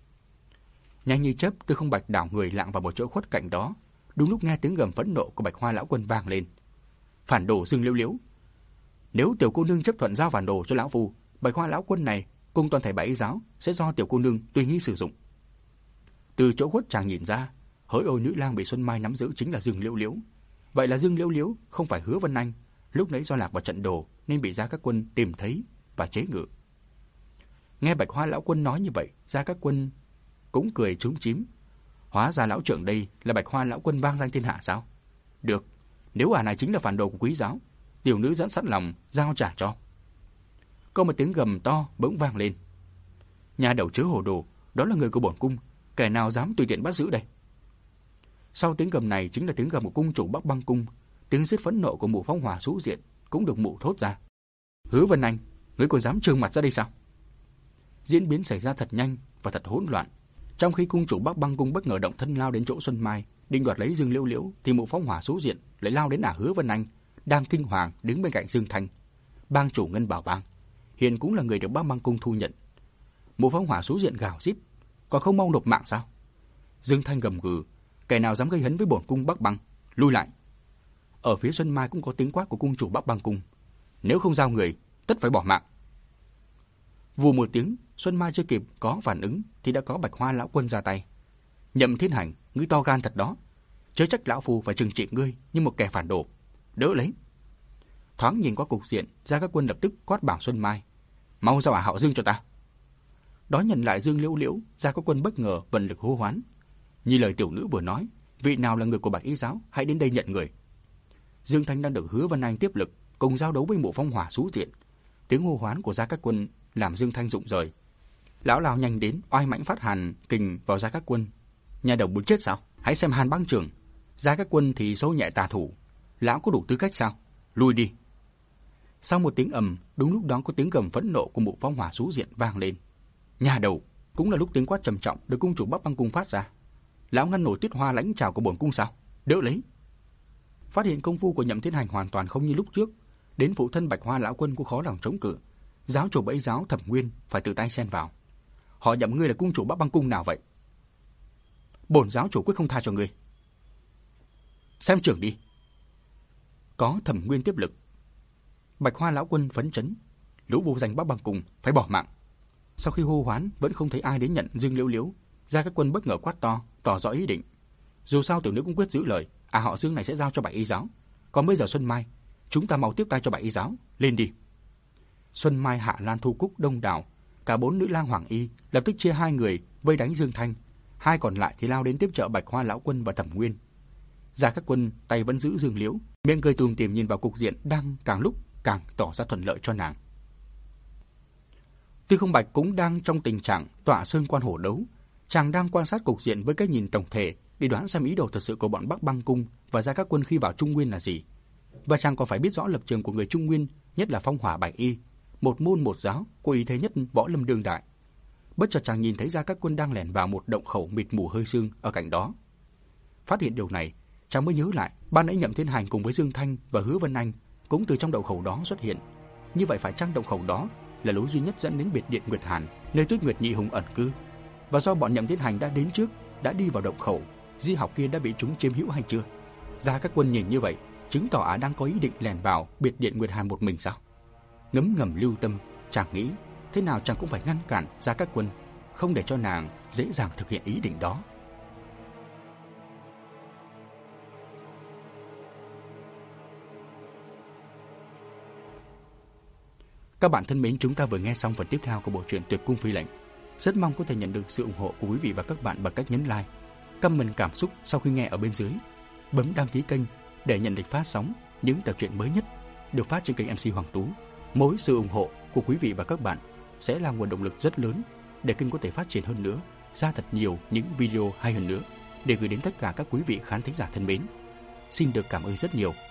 Nhanh như chớp, Tư Không Bạch đảo người lạng vào một chỗ khuất cạnh đó, đúng lúc nghe tiếng gầm phẫn nộ của Bạch Hoa lão quân vang lên. Phản đồ Dương Liễu Liễu, nếu tiểu cô nương chấp thuận giao phản đồ cho lão phu, Bạch Hoa lão quân này cùng toàn thể Bạch Y giáo sẽ do tiểu cô nương tùy nghi sử dụng. Từ chỗ khuất chàng nhìn ra, hỡi ôi nữ lang bị Xuân Mai nắm giữ chính là Dương Liễu Liễu. Vậy là Dương Liễu Liễu không phải Hứa Vân Anh, lúc nãy do lạc vào trận đồ nên bị Gia Các Quân tìm thấy và chế ngự. Nghe Bạch Hoa lão quân nói như vậy, Gia Cát Quân cũng cười chúm chím. Hóa ra lão trưởng đây là Bạch Hoa lão quân vang danh thiên hạ sao? Được, nếu ả này chính là phản đồ của quý giáo, tiểu nữ dẫn sẵn lòng giao trả cho. Có một tiếng gầm to bỗng vang lên. Nhà đầu chớ hồ đồ, đó là người của bổn cung, kẻ nào dám tùy tiện bắt giữ đây? Sau tiếng gầm này chính là tiếng gầm của cung chủ Bắc Băng cung, tiếng giết phẫn nộ của Mộ Phong Hỏa Sú Diện cũng được mụ thốt ra. Hứa Vân Anh, ngươi còn dám trừng mặt ra đây sao? Diễn biến xảy ra thật nhanh và thật hỗn loạn. Trong khi cung chủ Bắc Băng cung bất ngờ động thân lao đến chỗ Xuân Mai, định đoạt lấy Dương Liễu Liễu, thì Mộ Phong Hỏa Sú Diện lại lao đến Hứa Vân Anh, đang kinh hoàng đứng bên cạnh Dương Thanh, bang chủ Ngân Bảo bang, hiện cũng là người được Bắc Băng cung thu nhận. Mộ Phong Hỏa Sú Diện gào rít, còn không mau nộp mạng sao? Dương Thanh gầm gừ, kẻ nào dám gây hấn với bổn cung Bắc Băng, lui lại. Ở phía Xuân Mai cũng có tiếng quát của cung chủ Bắc Băng cung, nếu không giao người, tất phải bỏ mạng. Vù một tiếng, Xuân Mai chưa kịp có phản ứng thì đã có Bạch Hoa lão quân ra tay. Nhậm Thiên Hành, ngươi to gan thật đó, chớ trách lão phu phải trừng trị ngươi như một kẻ phản đồ. Đỡ lấy. Thoáng nhìn qua cục diện, Gia Cát Quân lập tức quát bảo Xuân Mai, mau giao Hạo Dương cho ta. Đó nhận lại Dương Liễu Liễu, Gia Cát Quân bất ngờ vận lực hô hoán. Như lời tiểu nữ vừa nói, vị nào là người của Bạch Y giáo, hãy đến đây nhận người. Dương Thanh đang được Hứa Vân Anh tiếp lực cùng giao đấu với Mộ Phong Hỏa Sú Diện. Tiếng hô hoán của Gia Cát Quân làm Dương Thanh rụng rời. Lão lao nhanh đến, oai mãnh phát hàn kình vào Gia Cát Quân. Nhà đầu muốn chết sao? Hãy xem Hàn băng trưởng. Gia Cát Quân thì xô nhẹ tà thủ. Lão có đủ tư cách sao? Lui đi. Sau một tiếng ầm, đúng lúc đó có tiếng gầm phẫn nộ của Mộ Phong Hỏa Sú Diện vang lên. Nhà đầu, cũng là lúc tiếng quát trầm trọng được cung chủ Bắc Băng cung phát ra. Lão ngăn nổi Tuyết Hoa lãnh trảo của bổn cung sao? Đỡ lấy. Phát hiện công phu của Nhậm Thiên Hành hoàn toàn không như lúc trước, đến phụ thân Bạch Hoa lão quân cũng khó lòng chống cự. Giáo chủ Bẫy giáo Thẩm Nguyên phải tự tay xen vào. Họ nhậm ngươi là cung chủ Bắc Băng cung nào vậy? Bổn giáo chủ quyết không tha cho ngươi. Xem trưởng đi. Có Thẩm Nguyên tiếp lực, Bạch Hoa lão quân phấn chấn, lũ vô danh Bắc Băng cung phải bỏ mạng. Sau khi hô hoán vẫn không thấy ai đến nhận Dương Liễu Liễu, Gia Cát Quân bất ngờ quát to, tỏ rõ ý định. Dù sao tiểu nữ cũng quyết giữ lời, họ Dương này sẽ giao cho Bạch Y giáo. Còn bây giờ Xuân Mai, chúng ta mau tiếp tay cho Bạch Y giáo, lên đi. Xuân Mai, Hạ Lan, Thu Cúc, Đông Đảo, cả 4 nữ lang Hoàng Y lập tức chia 2 người vây đánh Dương Thanh, 2 còn lại thì lao đến tiếp trợ Bạch Hoa lão quân và Thẩm Nguyên. Gia Cát Quân tay vẫn giữ Dương Liễu, miệng cười tủm tỉm nhìn vào cục diện đang càng lúc càng tỏ ra thuận lợi cho nàng. Tư Không Bạch cũng đang trong tình trạng tọa sơn quan hổ đấu, chàng đang quan sát cục diện với cái nhìn tổng thể để đoán xem ý đồ thật sự của bọn Bắc Băng cung và Gia Cát Quân khi vào Trung Nguyên là gì. Và chàng còn phải biết rõ lập trường của người Trung Nguyên, nhất là Phong Hỏa Bạch Y, một môn một giáo, có ý thế nhất võ lâm đương đại. Bất chợt chàng nhìn thấy Gia Cát Quân đang lẻn vào một động khẩu mịt mù hơi sương ở cạnh đó. Phát hiện điều này, chàng mới nhớ lại ban nãy Nhậm Thiên Hành cùng với Dương Thanh và Hứa Vân Anh cũng từ trong động khẩu đó xuất hiện. Như vậy phải chăng động khẩu đó là lối duy nhất dẫn đến biệt điện Nguyệt Hàn, nơi Tuyết Nguyệt Nhị Hùng ẩn cư? Và do bọn Nhậm Thiên Hành đã đến trước, đã đi vào động khẩu, di học kia đã bị chúng chiếm hữu hay chưa? Gia Cát Quân nhìn như vậy, chứng tỏ đang có ý định lẻn vào biệt điện Nguyệt Hàn một mình sao? Ngấm ngầm lưu tâm, chàng nghĩ thế nào chàng cũng phải ngăn cản Gia Cát Quân, không để cho nàng dễ dàng thực hiện ý định đó. Các bạn thân mến, chúng ta vừa nghe xong phần tiếp theo của bộ truyện Tuyệt Cung Phi Lệnh. Rất mong có thể nhận được sự ủng hộ của quý vị và các bạn bằng cách nhấn like, comment cảm xúc sau khi nghe ở bên dưới, bấm đăng ký kênh để nhận lịch phát sóng những tập truyện mới nhất được phát trên kênh MC Hoàng Tú. Mỗi sự ủng hộ của quý vị và các bạn sẽ là nguồn động lực rất lớn để kênh có thể phát triển hơn nữa, ra thật nhiều những video hay hơn nữa để gửi đến tất cả các quý vị khán thính giả thân mến. Xin được cảm ơn rất nhiều.